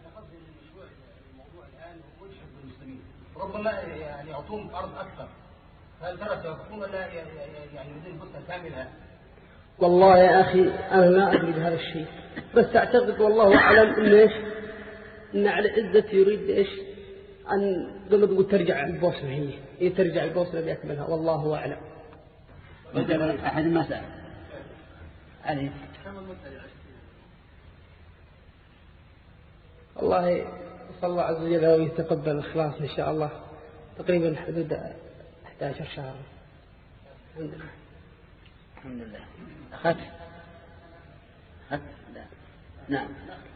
ربما يعني يعطون أرض أكثر، هل ترى سيكون ولا يعني بدون البوسنة كاملة؟ والله يا أخي أنا لا أدري بهذا الشيء، بس أعتقد والله أعلم إن إيش إن على عزة يريد إيش أن قبل تقول ترجع البوسنة هي هي ترجع البوسنة بأكملها، والله أعلم. بدل أحد ما سأل عليه والله صلى الله عز وجل ويتقبل الإخلاص إن شاء الله. تقريبا حدود أحد عشر شهر. الحمد لله. الحمد لله. أخذت أخذت لا نعم.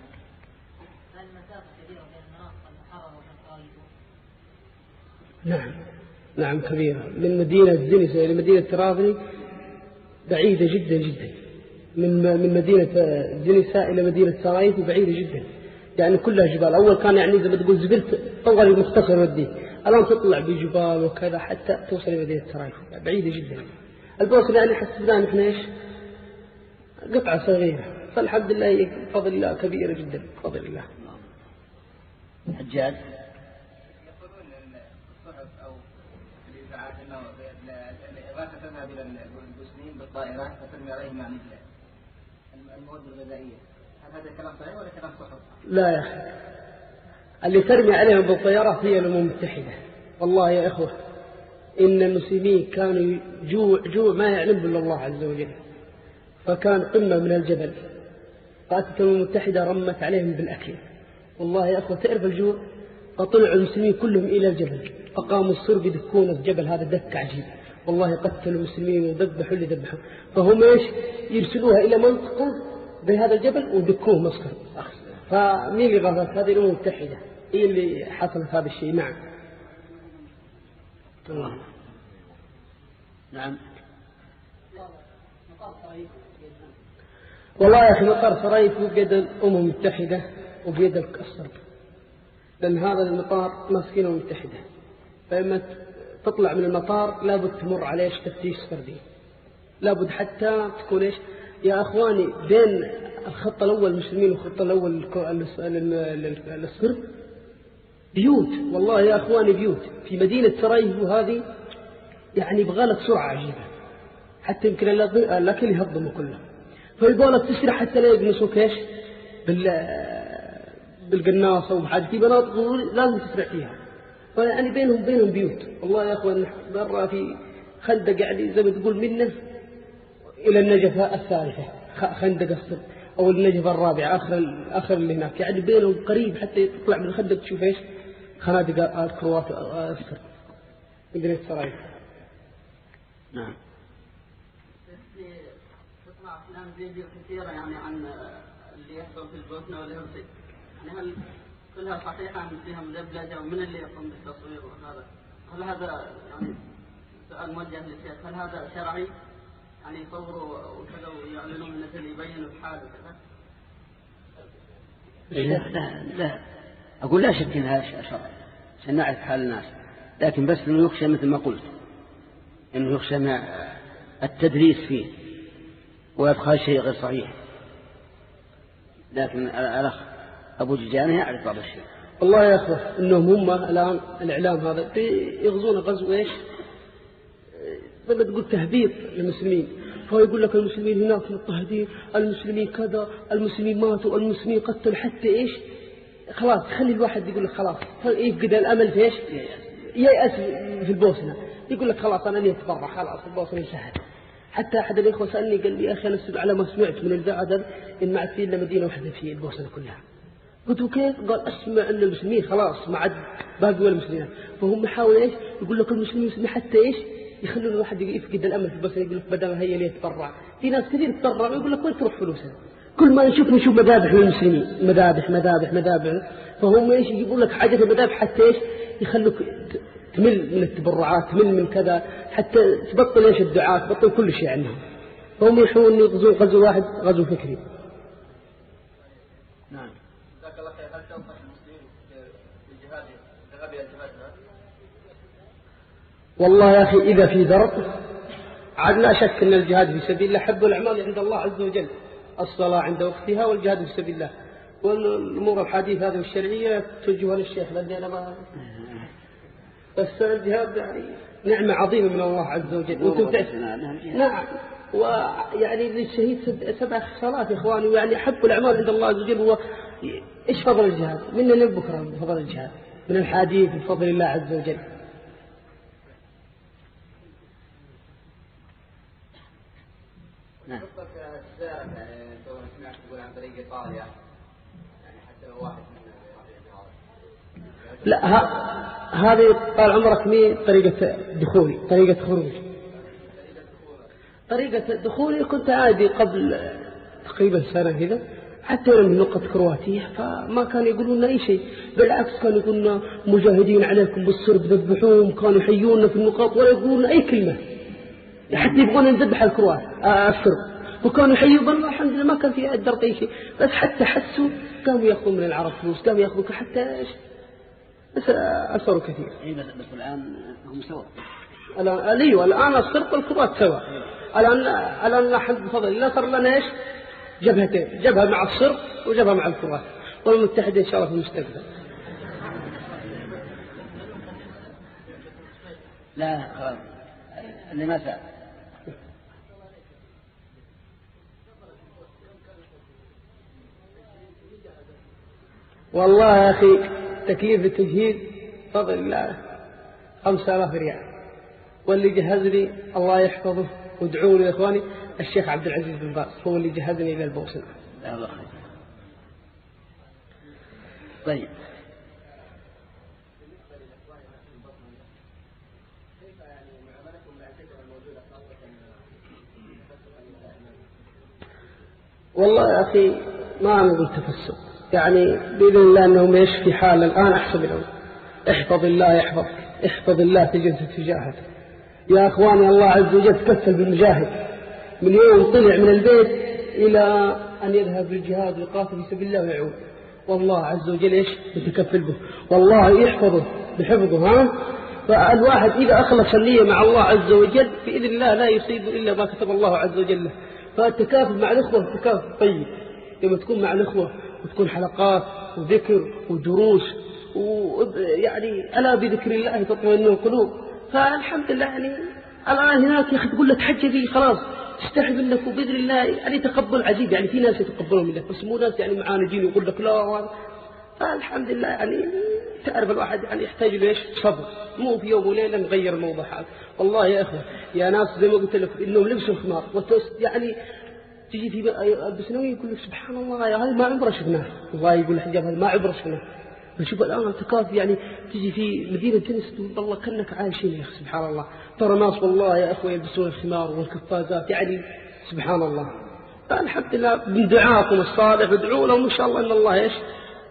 نعم نعم كبيرة. من مدينة دنسة إلى مدينة تراضي بعيدة جدا جدا. من من مدينة دنسة إلى مدينة سرايف بعيدة جدا، يعني كلها جبال. أول كان يعني زي ما تقول زبلت طول المختصر ودي، الآن تطلع بجبال وكذا حتى توصل إلى مدينة سرايف، بعيدة جدا. البوصلة يعني حسبنا نحن إيش قطعة صغيرة، فالحمد لله بفضل الله كبيرة جدا بفضل الله. حجاج يقولون ان الصحف او الاذاعات انه الاغاثه تذهب الى المسلمين بالطائرات فترمي عليهم يعني المواد الغذائيه، هل هذا كلام صحيح ولا كلام صحف؟ لا يا أخي، اللي ترمي عليهم بالطيارات هي الأمم المتحدة. والله يا إخوة إن المسلمين كانوا جوع جوع ما يعلم بالله الله عز وجل، فكان قمة من الجبل، قالت الأمم المتحدة رمت عليهم بالأكل. والله يا أخوة تعرف الجوع، فطلعوا المسلمين كلهم إلى الجبل، فقاموا الصرب يدكون الجبل هذا دك عجيب. والله قتلوا المسلمين وذبحوا اللي ذبحوا، فهم إيش يرسلوها إلى منطقة بهذا الجبل ودكوه مسكر. فمين اللي غلط؟ هذه الأمم المتحدة هي اللي حصلت هذا الشيء. نعم. الله. نعم. والله يا أخي مطار سرايف هو بيد الأمم المتحدة وبيد الصرب، لأن هذا المطار ماسكين الأمم المتحدة، فإما تطلع من المطار لابد تمر عليه تفتيش فردي، لابد حتى تكون إيش يا أخواني بين الخط الأول المسلمين والخط الأول للصرب بيوت. والله يا أخواني بيوت في مدينة سرايف وهذه يعني بغالة سرعة عجيبة، حتى يمكن الأكل يهضموا كله، فيبغالك تسرع حتى لا يقنصوك إيش بال بالقناصة وبحاجة في مناطق لازم تسرع فيها. فيعني بينهم بينهم بيوت. والله يا أخوان مرة في خندق يعني زي ما تقول منه إلى النجفة الثالثة، خندق الصرب أو النجفة الرابعة آخر آخر اللي هناك، يعني بينهم قريب حتى تطلع من الخندق تشوف إيش خنادق الكروات الصرب مدينة سرايف. نعم. تسمع أفلام فيديو كثيرة يعني عن اللي يحصل في البوسنة والهرسك، يعني هل كلها صحيحة أم فيها مدبلجة ومن اللي يقوم بالتصوير وهذا؟ هل هذا يعني سؤال موجه للشيخ، هل هذا شرعي؟ يعني يصوروا وكذا ويعلنون مثل يبينوا الحال وكذا؟ لا لا لا أقول لا شك إنها شرعي عشان نعرف حال الناس، لكن بس إنه يخشى مثل ما قلت إنه يخشى التدريس فيه ويدخل شيء غير صحيح. لكن الأخ أبو جيجاني يعرف بعض الشيء. والله يا أخوة إنهم هم الآن الإعلام هذا يغزون غزو إيش زي ما تقول تهبيط للمسلمين، فهو يقول لك المسلمين هناك مضطهدين، المسلمين كذا، المسلمين ماتوا، المسلمين قتلوا، حتى إيش خلاص خلي الواحد يقول لك خلاص يفقد الأمل في إيش ييأس في البوسنة، يقول لك خلاص أنا أني أتبرع خلاص البوسنة انتهت. حتى أحد الإخوة سألني قال لي يا أخي أنا على ما سمعت من الزعدل إن ما عاد في إلا مدينة واحدة في البوسنة كلها. قلت له كيف؟ قال أسمع أن المسلمين خلاص ما عاد باقي ولا المسلمين، فهم يحاول إيش يقول لك المسلمين حتى إيش يخلون الواحد يفقد الأمل في البوسنة، يقول لك بدل هي اللي يتبرع. في ناس كثير تتبرع ويقول لك وين تروح فلوسها؟ كل ما نشوف نشوف مذابح للمسلمين، مذابح مذابح مذابح، فهم إيش يقول لك حاجة المذابح حتى إيش يخلوك تمل من التبرعات، تمل من كذا، حتى تبطل إيش الدعاء، تبطل كل شيء عنهم، فهم يحاولون يغزون غزو واحد غزو فكري. نعم. جزاك الله خير. هل تنصح المسلمين في الجهاد الذهاب إلى الجهاد؟ والله يا أخي إذا في ضرر عاد لا شك أن الجهاد في سبيل الله حب الأعمال عند الله عز وجل، الصلاة عند وقتها والجهاد في سبيل الله، والأمور الحديث هذه الشرعية توجهها للشيخ لأني أنا ما بس الجهاد يعني نعمة عظيمة من الله عز وجل. وانتم نعم، ويعني للشهيد سبع خصالات يا إخواني، ويعني حب الأعمال عند الله عز وجل هو إيش فضل الجهاد من لبكرة من فضل الجهاد من الحديث بفضل الله عز وجل. نعم. سمعت تقول عن طريق إيطاليا يعني حتى لو واحد من لا ها هذه طال عمرك مي طريقة دخولي طريقة خروج طريقة دخولي كنت عادي قبل تقريبا سنة كذا حتى من نقط كرواتية، فما كانوا يقولون لنا أي شيء، بالعكس كانوا يقولون مجاهدين عليكم بالسرب ذبحوهم، كانوا يحيونا في النقاط ولا يقولون أي كلمة حتى يبغون نذبح الكروات آه السرب، وكانوا يحيوا بالله الحمد لله ما كان في الدرب أي شيء، بس حتى حسوا قاموا يأخذون من العرب فلوس، قاموا يأخذون حتى بس أثروا كثير. إيه بس بس الآن هم سوا. الآن أيوة الآن السرب والكروات سوا. الآن الآن الحمد بفضل الله صار لنا إيش؟ جبهتين، جبهة مع الصرب وجبهة مع الكروات، والمتحدة إن شاء الله في المستقبل. لا خلاص اللي ما سأل. والله يا أخي تكليف التجهيز فضل الله خمسة آلاف ريال، واللي جهزني الله يحفظه وادعوا لي يا إخواني الشيخ عبد العزيز بن باز هو اللي جهزني إلى البوسنة. الله خير. طيب والله يا أخي ما نقول تفسق، يعني بإذن الله أنهم إيش في حال الآن أحسب الأول. احفظ الله يحفظك، احفظ الله تجد تجاهك يا أخواني. الله عز وجل تكفل بالمجاهد من يوم طلع من البيت إلى أن يذهب للجهاد ويقاتل في سبيل الله ويعود، والله عز وجل إيش يتكفل به، والله يحفظه بحفظه. ها فالواحد إذا أخلص النية مع الله عز وجل بإذن الله لا يصيب إلا ما كتب الله عز وجل له. فالتكافل مع الأخوة تكافل طيب، لما تكون مع الأخوة وتكون حلقات وذكر ودروس ويعني ألا بذكر الله تطمئن القلوب. فالحمد لله يعني الآن هناك يا أخي تقول لك حجبي خلاص استحي منك وبإذن الله يعني تقبل عجيب، يعني في ناس يتقبلون منك بس مو ناس يعني معاندين ويقول لك لا. فالحمد لله يعني تعرف الواحد يعني يحتاج له ايش صبر، مو في يوم وليلة نغير الموضوع حال. والله يا أخوة يا ناس زي ما قلت لك إنهم لبسوا خمار يعني تجي في البسنوي يقول لك سبحان الله يا هذا ما عمره شفناه، الله يقول الحجاب هذا ما عمره شفناه. فشوف الآن تكاف يعني تجي في مدينة تونس تقول والله كأنك عايشين يا أخي سبحان الله. ترى ناس والله يا أخوة يلبسون الخمار والكفازات يعني سبحان الله. فالحمد لله من دعاكم الصالح ادعوا لهم إن شاء الله إن الله إيش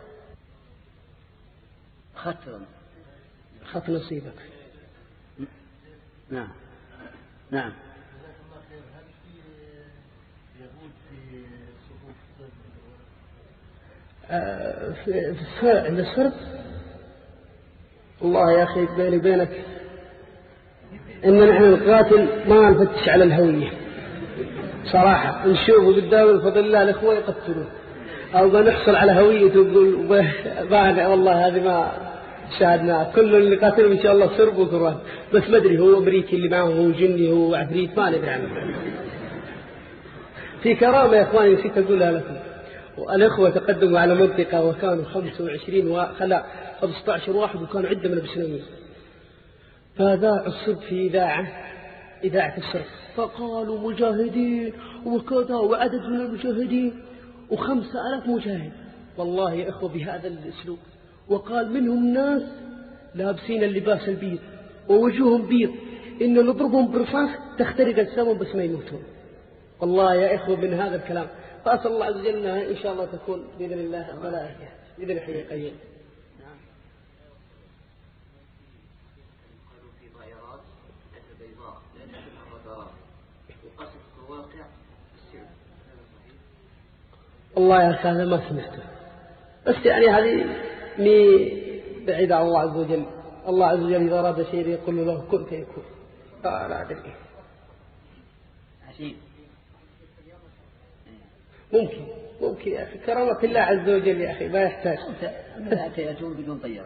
خط خط نصيبك. نعم نعم. في عند السرب الله يا أخي بيني بينك إن نحن نقاتل ما نفتش على الهوية صراحة، نشوفه قدام بفضل الله الأخوة يقتلون أو بنحصل على هوية ويقول والله هذه ما شاهدناها. كل اللي قاتلهم إن شاء الله سرب وكروات، بس ما أدري هو أمريكي اللي معه هو جني هو عفريت ما ندري عنه. في كرامة يا إخواني نسيت أقولها لكم، والأخوة تقدموا على منطقة وكانوا خمسة وعشرين وخلا خمسة عشر واحد وكانوا عدة من البسنويين، فذاعوا السرب في إذاعة إذاعة السرب فقالوا مجاهدين وكذا وعدد من المجاهدين وخمسة آلاف مجاهد. والله يا إخوة بهذا الأسلوب، وقال منهم ناس لابسين اللباس البيض ووجوههم بيض إن نضربهم برصاص تخترق أجسامهم بس ما يموتون. والله يا إخوة من هذا الكلام فأسأل الله عز وجل إن شاء الله تكون بإذن الله ملائكة بإذن الحي القيوم. نعم. قالوا في ضائرات بيضاء لأنها الرادارات وقصف الواقع السعر. والله يا أخي هذا ما سمعته، بس يعني هذه مي بعيد عن الله عز وجل. الله عز وجل إذا أراد شيء يقول له كن فيكون، فلا أدري. عجيب. ممكن ممكن يا أخي كرامة الله عز وجل يا أخي ما يحتاج. أنت يأتون بدون طيارة.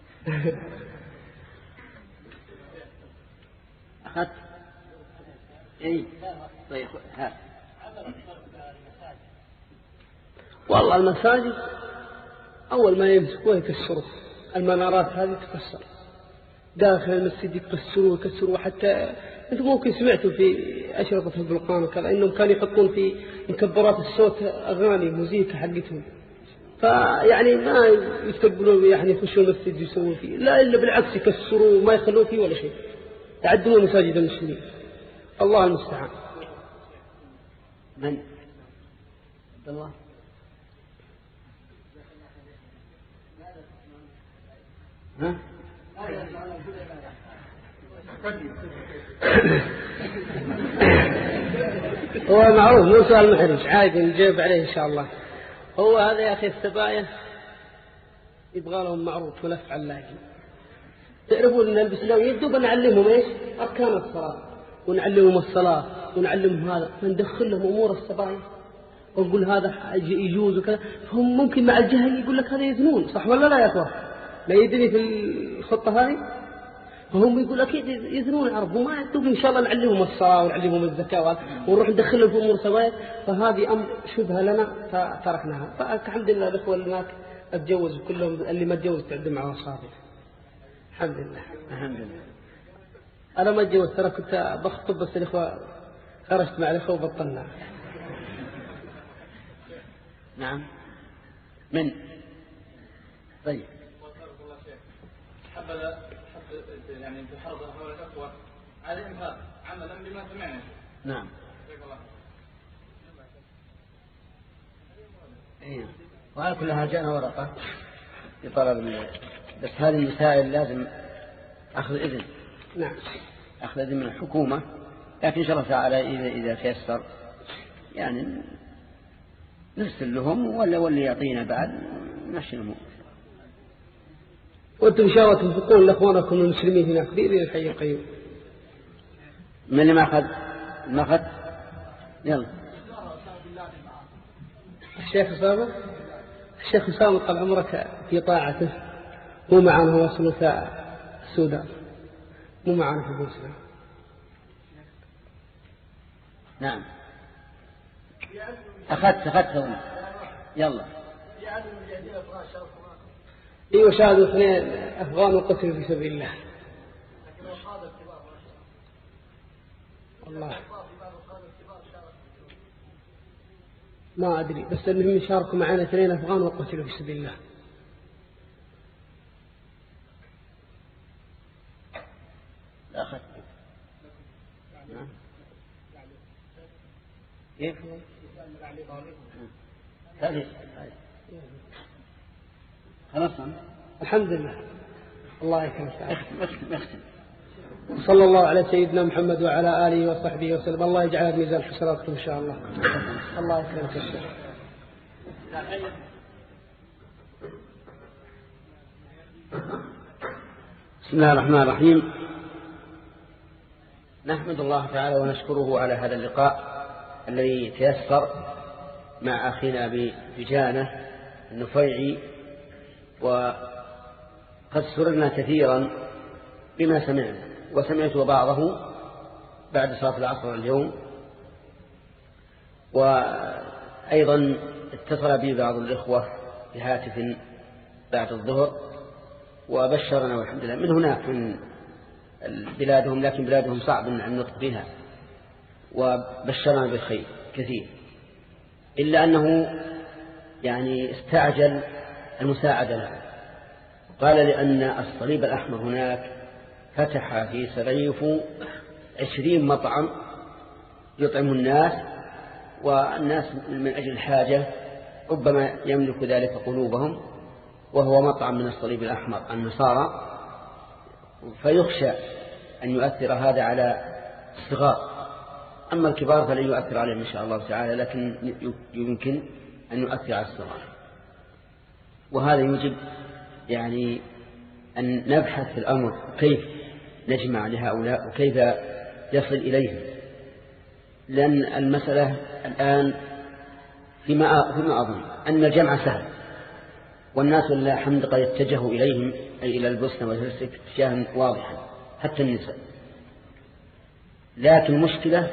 أخذت إيه طيب ها. والله المساجد أول ما يمسكوها يكسروا المنارات هذه تكسر داخل المسجد يكسروا ويكسروا. حتى أنتم ممكن سمعتوا في أشرطة البلقان وكذا إنهم كانوا يحطون في مكبرات الصوت أغاني موسيقى حقتهم، فيعني ما يستقبلون يعني يخشون المسجد يسوون فيه، لا إلا بالعكس يكسروا وما يخلون فيه ولا شيء، يعدمون مساجد المسلمين. الله المستعان. من عبد الله ها؟ هو معروف مو سؤال محرج، عادي نجيب عليه إن شاء الله. هو هذا يا أخي السبايا يبغى لهم معروف ولف علاقي. تعرفون أن الإسلام يدوب نعلمهم إيش؟ أركان الصلاة، ونعلمهم الصلاة، ونعلمهم هذا، فندخل لهم أمور السبايا ونقول هذا يجوز وكذا، فهم ممكن مع الجهل يقول لك هذا يزنون، صح ولا لا يا أخوة؟ لا يدري في الخطة هذه، فهم يقول أكيد يزنون العرب، وما يدوب إن شاء الله نعلمهم الصلاة ونعلمهم الزكاة ونروح ندخلهم في أمور سبايا، فهذه أمر شبه لنا فتركناها. فالحمد لله الأخوة اللي هناك اتجوز كلهم، اللي ما اتجوز تعدم على أصابع. الحمد لله. الحمد لله. أنا ما اتجوز، ترى كنت بخطب بس الإخوة خرجت مع الإخوة وبطلنا. نعم. من طيب حب يعني تحرض حول الأخوة عليهم هذا عملا بما سمعنا. نعم. إيه. وعلى كل حال جاءنا ورقة لطلب، بس هذه المسائل لازم أخذ إذن. نعم. أخذ إذن من الحكومة، لكن إن شاء الله تعالى إذا إذا تيسر يعني نرسل لهم ولا واللي يعطينا بعد نمشي الأمور. وأنتم إن شاء الله تنفقون لأخوانكم المسلمين هناك بإذن الحي القيوم. من اللي ما أخذ ما أخذ يلا. الشيخ أسامة الشيخ أسامة طال عمرك في طاعته، مو معنا هو سلوك السودان، مو معنا في البوسنة. نعم. أخذت أخذت يلا. ايوه شاهدوا اثنين افغان وقتلوا في سبيل الله. والله ما ادري، بس المهم يشاركوا معنا اثنين افغان وقتلوا في سبيل الله. أخذت. نعم. كيف؟ ثالث. خلاص. الحمد لله. الله يكرمك. مختم. صلى الله على سيدنا محمد وعلى آله وصحبه وسلم. الله يجعل ميزان حسناتكم إن شاء الله. الله يكرمك الشيخ. بسم الله الرحمن الرحيم. نحمد الله تعالى ونشكره على هذا اللقاء الذي تيسر مع أخينا بجانة النفيعي، وقد سررنا كثيرا بما سمعنا، وسمعت بعضه بعد صلاة العصر اليوم، وأيضا اتصل بي بعض الإخوة بهاتف بعد الظهر وبشرنا والحمد لله من هناك من بلادهم، لكن بلادهم صعب النطق بها، وبشرنا بالخير كثير، إلا أنه يعني استعجل المساعدة له. قال لأن الصليب الأحمر هناك فتح في سريف عشرين مطعم يطعم الناس، والناس من أجل الحاجة ربما يملك ذلك قلوبهم، وهو مطعم من الصليب الأحمر النصارى، فيخشى أن يؤثر هذا على الصغار. أما الكبار فلن يؤثر عليهم إن شاء الله تعالى، لكن يمكن أن يؤثر على الصغار. وهذا يجب يعني أن نبحث في الأمر كيف نجمع لهؤلاء وكيف يصل إليهم، لأن المسألة الآن فيما فيما أظن أن الجمع سهل، والناس لله الحمد قد اتجهوا إليهم أي إلى البوسنة والهرسك اتجاها واضحا حتى النساء، لكن المشكلة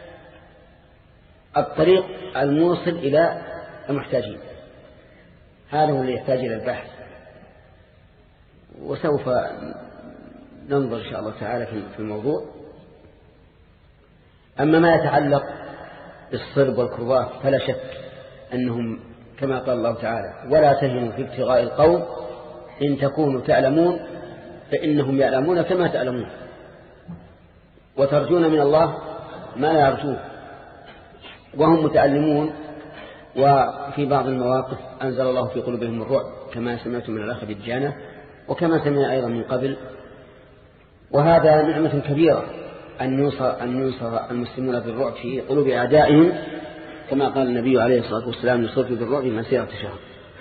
الطريق الموصل إلى المحتاجين، هذا هو اللي يحتاج إلى البحث، وسوف ننظر إن شاء الله تعالى في الموضوع. أما ما يتعلق بالصلب والكربات فلا شك أنهم كما قال الله تعالى: ولا تهنوا في ابتغاء القوم إن تكونوا تعلمون فإنهم يعلمون كما تعلمون، وترجون من الله ما لا يرجون، وهم متعلمون وفي بعض المواقف أنزل الله في قلوبهم الرعب كما سمعت من الأخ بالجانة وكما سمع أيضا من قبل. وهذا نعمة كبيرة أن ينصر, أن ينصر المسلمون بالرعب في قلوب أعدائهم كما قال النبي عليه الصلاة والسلام يصرف بالرعب مسيرة شهر.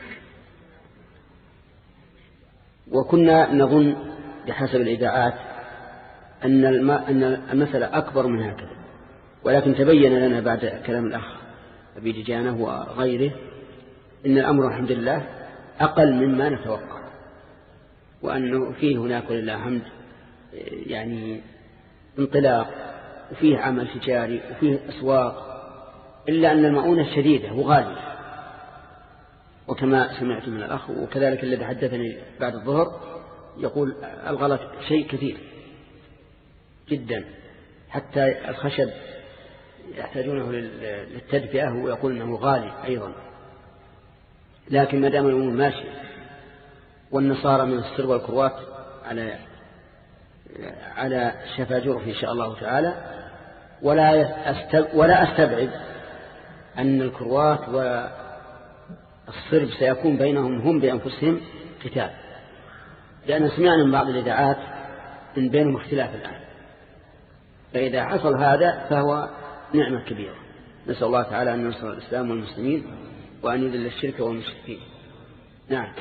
وكنا نظن بحسب الإذاعات أن أن المسألة أكبر من هكذا، ولكن تبين لنا بعد كلام الأخ أبي دجانة وغيره إن الأمر الحمد لله أقل مما نتوقع، وأنه فيه هناك ولله الحمد يعني انطلاق وفيه عمل تجاري وفيه أسواق، إلا أن المؤونة شديدة وغالية. وكما سمعت من الأخ وكذلك الذي حدثني بعد الظهر يقول الغلط شيء كثير جدا، حتى الخشب يحتاجونه للتدفئة ويقول أنه غالي أيضا. لكن ما دام الأمور ماشية والنصارى من السر والكروات على على شفا جرف إن شاء الله تعالى، ولا ولا أستبعد أن الكروات والصرب سيكون بينهم هم بأنفسهم قتال، لأن سمعنا من بعض الإذاعات إن بينهم اختلاف الآن. فإذا حصل هذا فهو نعمة كبيرة. نسأل الله تعالى أن ينصر الإسلام والمسلمين وأن يذل الشرك والمشركين. نعم.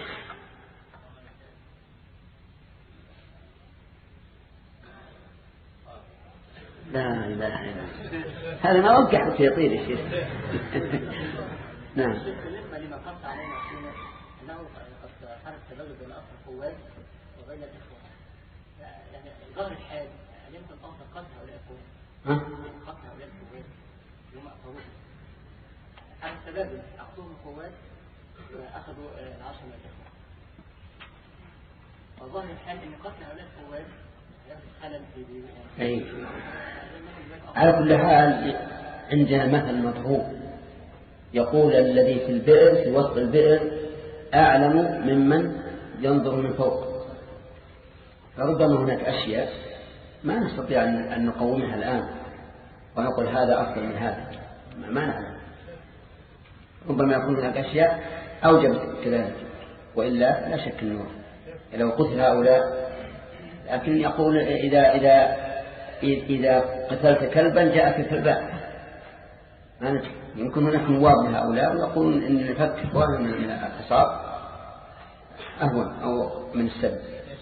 لا إله إلا الله، هذا ما وقع في يطير الشيء. نعم. بالنسبة لما قص علينا أنه قد حرك تبادل بين أصل القوات وبين الإخوة، يعني الغرب الحاد هل يمكن أصل قتل هؤلاء القوات؟ ها؟ قتل هؤلاء القوات هم أخذوه حرك تبادل أخذوهم القوات وأخذوا العشر من الإخوة، والظاهر الحال أن قتل هؤلاء القوات خلل في أي. على كل حال عندنا مثل مضروب يقول الذي في البئر في وسط البئر أعلم ممن ينظر من فوق. فربما هناك أشياء ما نستطيع أن نقومها الآن ونقول هذا أفضل من هذا، ما نعلم. ربما يكون هناك أشياء أوجب كذلك، وإلا لا شك أنه لو قتل هؤلاء. لكن يقول إذا إذا إذا قتلت كلبا جاءك الكلبان. يمكن هناك نواب لهؤلاء ويقولون إن نفك إخوانا من الحصار أهون أو من السب.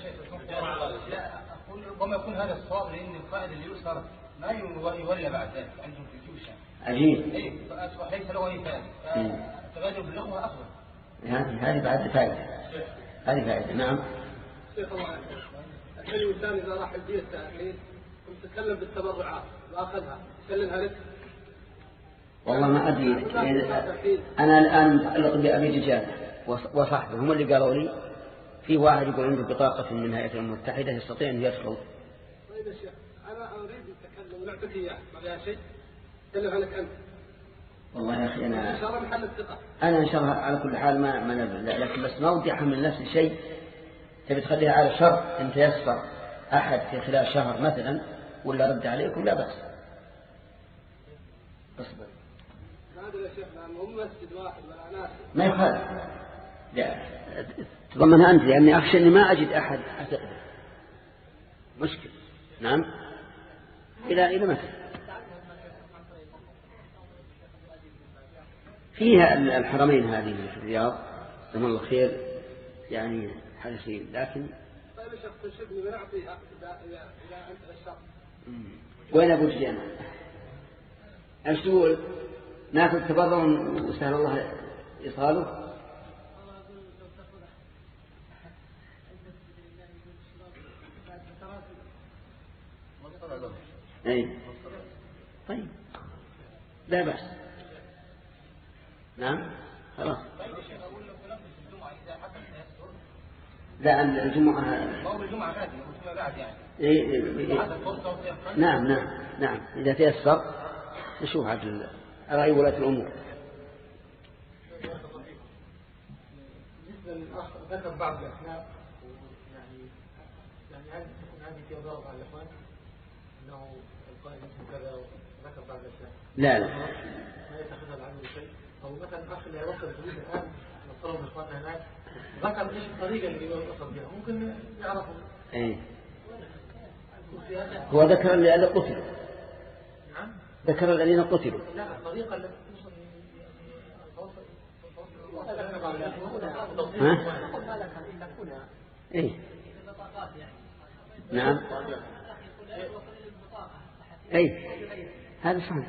أقول ربما يكون هذا الصواب، لأن القائد اللي يؤسر ما يولى بعد ذلك عندهم في الجيوش. عجيب. إيه ليس له أي فائدة. التبادل باللغة أفضل. هذه بعد فائدة. هذه فائدة. نعم. شيخ الله الحين الإنسان إذا راح البيت الحين كنت تتكلم بالتبرعات وأخذها تسلمها لك. والله ما أدري. أنا الآن متعلق بأبي دجانة وصاحبه هم اللي قالوا لي في واحد يقول عنده بطاقة من الهيئة المتحدة يستطيع أن يدخل. طيب يا شيخ أنا أريد التكلم ونعطيك إياه ما فيها شيء تكلم عنك أنت. والله يا أخي أنا إن شاء الله محل الثقة. أنا إن شاء الله على كل حال ما ما نبغى، لكن بس ما ودي أحمل نفسي شيء تبي تخليها على شرط أن تيسر أحد في خلال شهر مثلا ولا رد عليكم لا بأس. اصبر. هذا يا شيخ هم مسجد واحد ولا ناس. ما يخالف. لا تضمنها أنت لأني أخشى أني ما أجد أحد أتقبل. مشكلة. نعم. إلى إلى متى؟ فيها الحرمين هذه في الرياض جزاهم الله خير يعني حدثين، لكن طيب يا شيخ تشوفني بنعطيها إذا إذا إذا أنت الشرط. وين أبو دجانة؟ ايش تقول؟ ناخذ تبرع وسهل الله إيصاله. أي طيب لا بأس. نعم خلاص. لا الجمعة الجمعة بعد الجمعة بعد يعني. إيه إيه. نعم نعم نعم إذا تيسر نشوف عاد رأي ولاة الأمور. بالنسبة للأخ ذكر بعض الأحناف يعني يعني هل تكون هذه في ضرر على الإخوان؟ انه القائم اسمه كذا وذكر بعض الاشياء. لا لا ما يتخذها العلم شيء، او مثلا الاخ اللي يوصل الفلوس الان نصرهم اخواننا هناك ذكر ايش الطريقه اللي يوصل بها، ممكن يعرفوا. ايه هو ذكر الذين قتلوا. نعم ذكر الذين قتلوا. لا الطريقه التي توصل ها؟ ايه نعم اي هذا صحيح.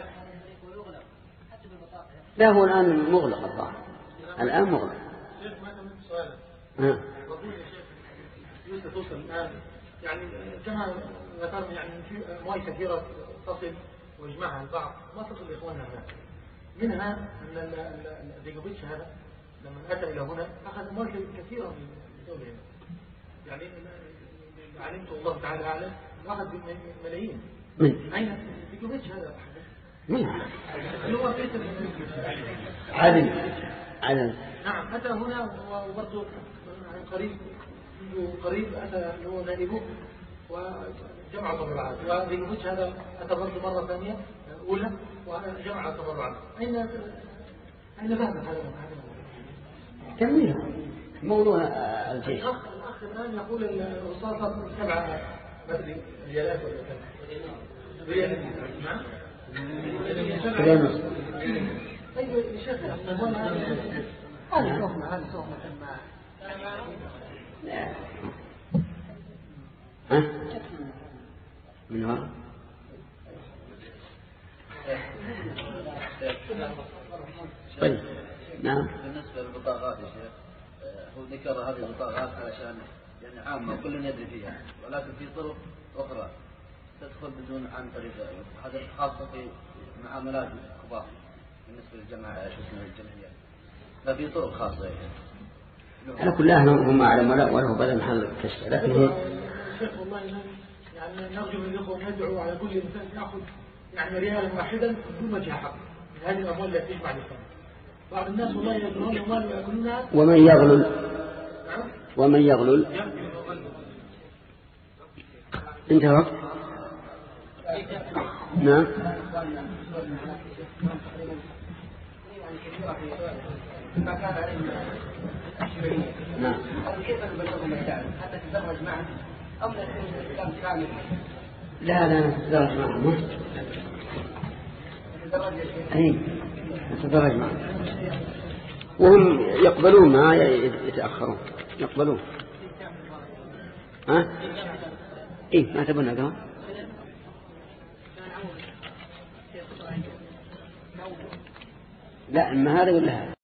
لا هو الآن مغلق الظاهر، الآن مغلق. شيخ ما تمت سؤالا. ها بقول يا شيخ يوسف توصل الآن يعني كما ذكرنا يعني في أموال كثيرة تصل ويجمعها البعض ما تصل لإخواننا هناك. منها أن الديجوبيتش هذا لما أتى إلى هنا أخذ أموال كثيرة من الدولة هنا. يعني علمت الله تعالى أعلم أخذ ملايين. من أين الديجوبيتش هذا؟ من اللي هو في عدن عدن. نعم أتى هنا وبرضه قريب قريب أتى اللي هو نائبه وجمع تبرعات، وديجوبيتش هذا أتى برضه مرة ثانية أولى وجمع تبرعات. أين أين ذهب هذا؟ كمل موضوع الجيش. الأخ الأخ الآن يقول الرصاصة سبعة مدري ريالات ولا كذا. ريالات نعم. طيب يا شيخ هذه تهمة هذه تهمة ما ها من هو؟ طيب نعم. بالنسبة للبطاقات يا شيخ هو ذكر هذه البطاقات علشان يعني عامة كل يدري فيها، ولكن في طرق أخرى تدخل بدون عن طريق هذا خاصة في معاملات الكبار بالنسبة للجماعة شو اسمه الجمعيات، لا في طرق خاصة يعني. على كل أهل هم أعلم ولا وله بدل محل كشف. لكن هي شيخ والله يعني نرجو من الأخوة يدعو على كل إنسان يأخذ يعني ريالا واحدا بدون وجه حق من هذه الأموال التي تجمع للسنة. بعض الناس والله يأكلون أموال ويأكلونها. ومن يغلل ومن يغلل انتهى وقت. نعم نعم. حتى تتزوج معه أو نكون الإسلام كامل؟ لا لا نتدرج معه. أي نتدرج معه وهم يقبلون ما يتأخرون يقبلون. ها إيه ما تبون هذا. لا ما هذا ولا هذا.